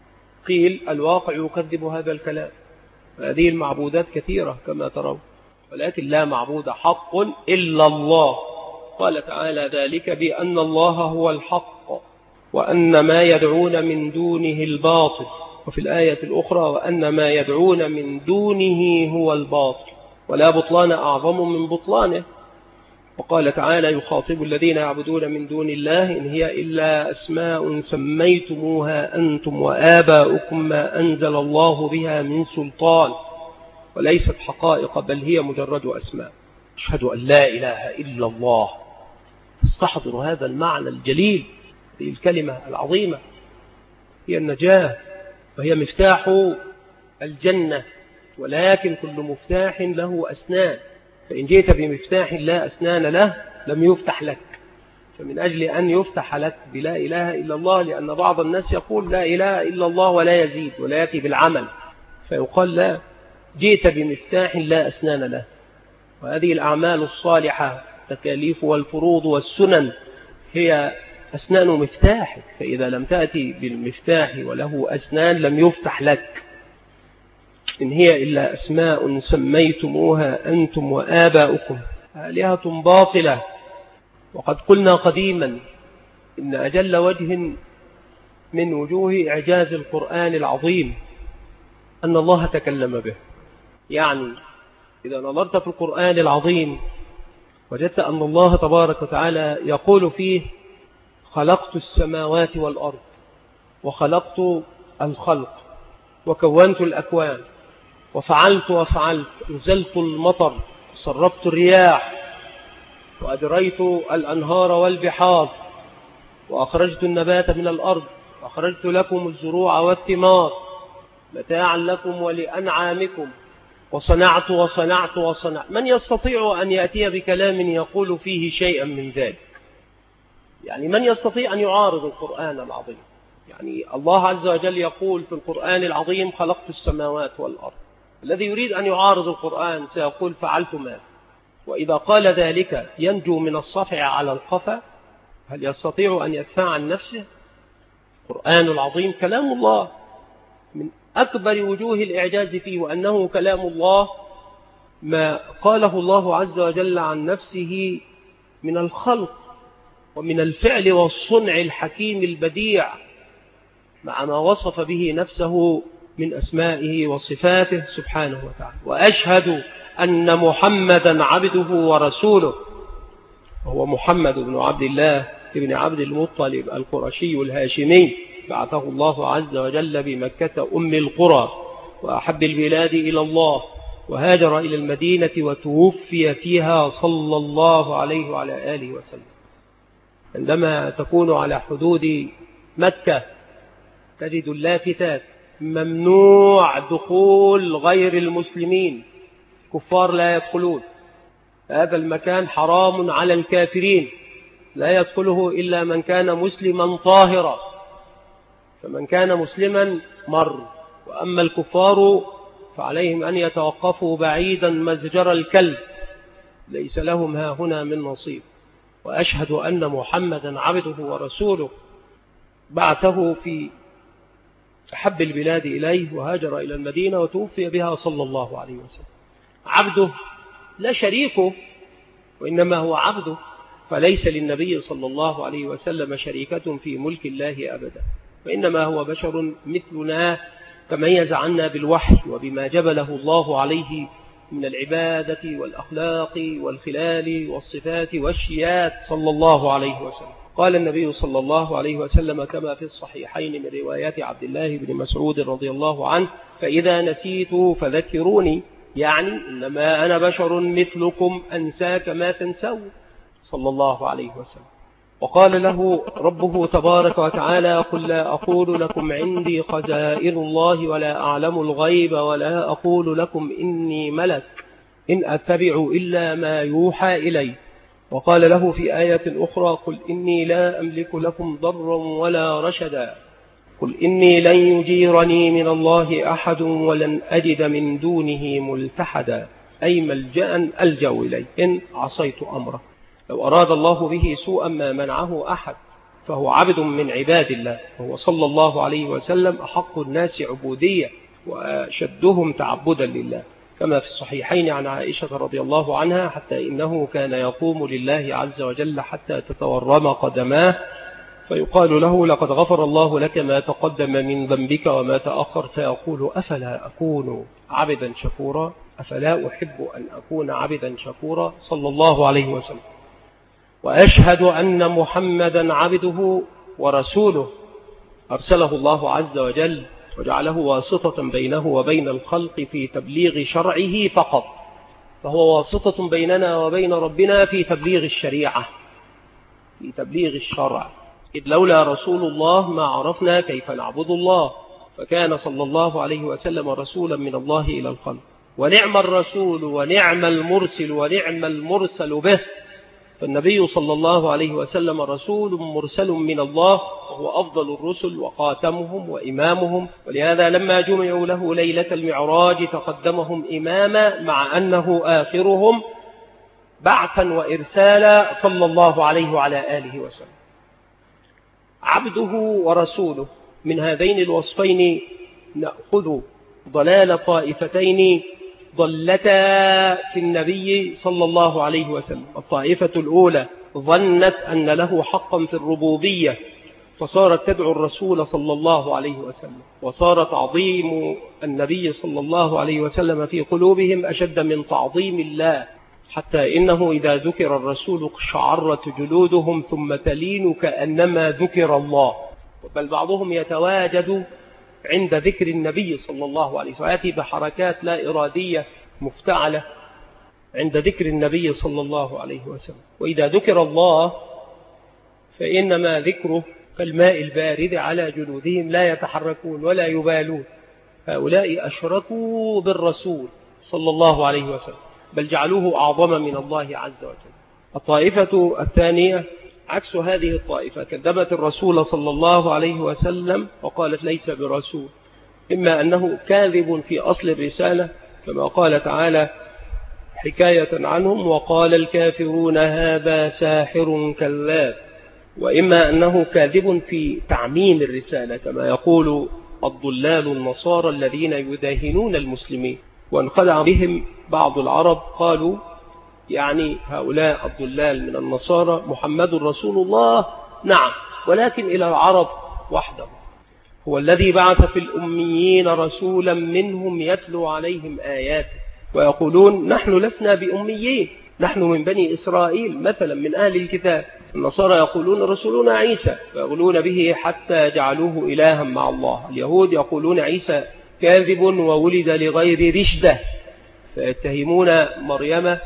قيل الواقع يكذب هذا الكلام. هذه المعبودات كثيرة كما ترون، ولكن لا معبود حق إلا الله. قال تعالى ذلك بأن الله هو الحق وأن ما يدعون من دونه الباطل، وفي الآية الأخرى وأن ما يدعون من دونه هو الباطل ولا بطلان أعظم من بطلانه. وقال تعالى يخاطب الذين يعبدون من دون الله إن هي إلا أسماء سميتموها أنتم وآباؤكم ما أنزل الله بها من سلطان وليست حقائق بل هي مجرد أسماء. أشهد أن لا إله إلا الله. تستحضر هذا المعنى الجليل. هذه الكلمة العظيمة هي النجاة وهي مفتاح الجنة، ولكن كل مفتاح له أسنان، فإن جئت بمفتاح لا أسنان له لم يفتح لك. فمن أجل أن يفتح لك بلا إله إلا الله، لأن بعض الناس يقول لا إله إلا الله ولا يزيد ولا يأتي بالعمل، فيقال لا، جئت بمفتاح لا أسنان له. وهذه الأعمال الصالحة التكاليف والفروض والسنن هي أسنان مفتاحك، فإذا لم تأتي بالمفتاح وله أسنان لم يفتح لك. إن هي إلا أسماء سميتموها أنتم وآباؤكم آلهة باطلة. وقد قلنا قديما إن أجل وجه من وجوه إعجاز القرآن العظيم أن الله تكلم به. يعني إذا نظرت في القرآن العظيم وجدت أن الله تبارك وتعالى يقول فيه خلقت السماوات والأرض وخلقت الخلق وكونت الأكوان وفعلت وفعلت، نزلت المطر صرفت الرياح وأدريت الأنهار والبحار وأخرجت النبات من الأرض وأخرجت لكم الزروع والثمار متاعا لكم ولأنعامكم وصنعت وصنعت وصنعت. من يستطيع أن يأتي بكلام يقول فيه شيئا من ذلك؟ يعني من يستطيع أن يعارض القرآن العظيم؟ يعني الله عز وجل يقول في القرآن العظيم خلقت السماوات والأرض. الذي يريد أن يعارض القرآن سيقول فعلت ما. وإذا قال ذلك ينجو من الصفع على القفا؟ هل يستطيع أن يدفع عن نفسه؟ القرآن العظيم كلام الله من أكبر وجوه الإعجاز فيه، وأنه كلام الله ما قاله الله عز وجل عن نفسه من الخلق ومن الفعل والصنع الحكيم البديع، مع ما وصف به نفسه من أسمائه وصفاته سبحانه وتعالى. وأشهد أن محمدا عبده ورسوله، وهو محمد بن عبد الله بن عبد المطلب القرشي الهاشمي، بعثه الله عز وجل بمكة أم القرى وأحب البلاد إلى الله، وهاجر إلى المدينة وتوفي فيها صلى الله عليه وعلى آله وسلم. عندما تكون على حدود مكة تجد اللافتات ممنوع دخول غير المسلمين، كفار لا يدخلون، هذا المكان حرام على الكافرين، لا يدخله إلا من كان مسلما طاهرا، فمن كان مسلما مر، وأما الكفار فعليهم أن يتوقفوا بعيدا مزجر الكلب، ليس لهم ها هنا من نصيب. وأشهد أن محمدا عبده ورسوله، بعثه في أحب البلاد إليه وهاجر إلى المدينة وتوفي بها صلى الله عليه وسلم. عبده لا شريكه، وإنما هو عبده، فليس للنبي صلى الله عليه وسلم شريكة في ملك الله أبدا، وإنما هو بشر مثلنا تميز عنا بالوحي وبما جبله الله عليه من العبادة والأخلاق والخلال والصفات والشيات صلى الله عليه وسلم. قال النبي صلى الله عليه وسلم كما في الصحيحين من روايات عبد الله بن مسعود رضي الله عنه: فإذا نسيت فذكروني، يعني إنما أنا بشر مثلكم أنسى كما تنسون صلى الله عليه وسلم. وقال له ربه تبارك وتعالى: قل لا أقول لكم عندي خزائن الله ولا أعلم الغيب ولا أقول لكم إني ملك إن أتبع إلا ما يوحى إلي. وقال له في آية أخرى: قل إني لا أملك لكم ضرا ولا رشدا، قل إني لن يجيرني من الله أحد ولن أجد من دونه ملتحدا، أي ملجأ ألجأ إليه إن عصيت أمره. لو أراد الله به سوءا ما منعه أحد، فهو عبد من عباد الله، وهو صلى الله عليه وسلم أحق الناس عبودية وأشدهم تعبدا لله. كما في الصحيحين عن عائشة رضي الله عنها حتى إنه كان يقوم لله عز وجل حتى تتورم قدماه فيقال له لقد غفر الله لك ما تقدم من ذنبك وما تأخر، فيقول أفلا أكون عبدا شكورا، أفلا أحب أن أكون عبدا شكورا صلى الله عليه وسلم. وأشهد أن محمدا عبده ورسوله أرسله الله عز وجل وجعله واسطة بينه وبين الخلق في تبليغ شرعه فقط، فهو واسطة بيننا وبين ربنا في تبليغ الشريعة، في تبليغ الشرع، إذ لولا رسول الله ما عرفنا كيف نعبد الله، فكان صلى الله عليه وسلم رسولا من الله إلى الخلق. ونعم الرسول ونعم المرسل ونعم المرسل به، فالنبي صلى الله عليه وسلم رسول مرسل من الله وهو أفضل الرسل وخاتمهم وإمامهم، ولهذا لما جمعوا له ليلة المعراج تقدمهم إماما مع أنه آخرهم بعثا وإرسالا صلى الله عليه وعلى آله وسلم. عبده ورسوله، من هذين الوصفين نأخذ ضلال طائفتين ضلتا في النبي صلى الله عليه وسلم. الطائفة الأولى ظنت أن له حقا في الربوبية فصارت تدعو الرسول صلى الله عليه وسلم، وصار تعظيم النبي صلى الله عليه وسلم في قلوبهم أشد من تعظيم الله، حتى إنه إذا ذكر الرسول شعرت جلودهم ثم تلين كأنما ذكر الله، بل بعضهم يتواجد عند ذكر النبي صلى الله عليه وسلم، يأتي بحركات لا إرادية مفتعلة عند ذكر النبي صلى الله عليه وسلم. وإذا ذكر الله فإنما ذكره كالماء البارد على جلودهم لا يتحركون ولا يبالون. هؤلاء أشركوا بالرسول صلى الله عليه وسلم، بل جعلوه أعظم من الله عز وجل. الطائفة الثانية عكس هذه الطائفة، كذبت الرسول صلى الله عليه وسلم وقالت ليس برسول، إما أنه كاذب في أصل الرسالة كما قال تعالى حكاية عنهم وقال الكافرون هذا ساحر كذاب، وإما أنه كاذب في تعميم الرسالة كما يقول الضلال النصارى الذين يداهنون المسلمين. وانخدع بهم بعض العرب قالوا يعني هؤلاء الضلال من النصارى محمد رسول الله، نعم، ولكن إلى العرب وحده، هو الذي بعث في الأميين رسولا منهم يتلو عليهم آياته، ويقولون نحن لسنا بأميين، نحن من بني إسرائيل مثلا من أهل الكتاب. النصارى يقولون رسولنا عيسى ويقولون به حتى جعلوه إلها مع الله. اليهود يقولون عيسى كاذب وولد لغير رشدة، فيتهمون مريم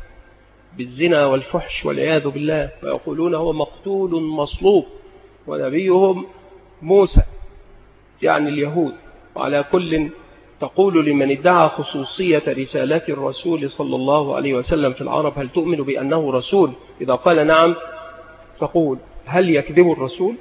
بالزنا والفحش والعياذ بالله، ويقولون هو مقتول مصلوب ونبيهم موسى، يعني اليهود. وعلى كل تقول لمن ادعى خصوصية رسالة الرسول صلى الله عليه وسلم في العرب هل تؤمن بأنه رسول؟ إذا قال نعم تقول هل يكذب الرسول؟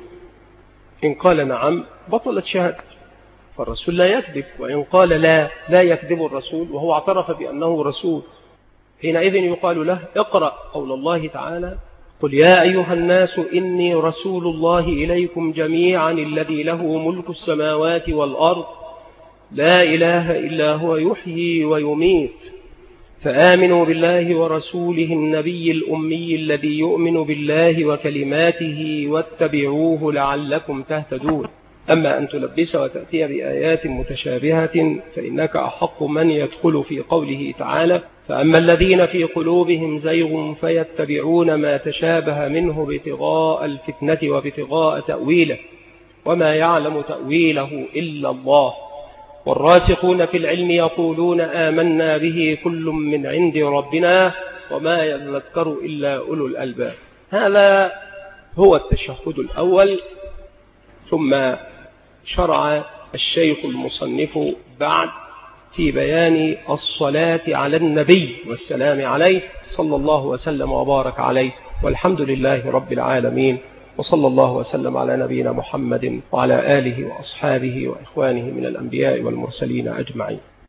إن قال نعم بطلت شهادة، فالرسول لا يكذب. وإن قال لا يكذب الرسول وهو اعترف بأنه رسول، حينئذ يقال له اقرأ قول الله تعالى قل يا أيها الناس إني رسول الله إليكم جميعا الذي له ملك السماوات والأرض لا إله إلا هو يحيي ويميت فآمنوا بالله ورسوله النبي الأمي الذي يؤمن بالله وكلماته واتبعوه لعلكم تهتدون. أما أن تلبس وتأتي بآيات متشابهة فإنك أحق من يدخل في قوله تعالى فأما الذين في قلوبهم زيغ فيتبعون ما تشابه منه ابتغاء الفتنة وابتغاء تأويله وما يعلم تأويله إلا الله والراسخون في العلم يقولون آمنا به كل من عند ربنا وما يذكر إلا أولو الألباب. هذا هو التشهد الأول. ثم شرع الشيخ المصنف بعد في بيان الصلاة على النبي والسلام عليه صلى الله وسلم وبارك عليه، والحمد لله رب العالمين، وصلى الله وسلم على نبينا محمد وعلى آله وأصحابه وإخوانه من الأنبياء والمرسلين أجمعين.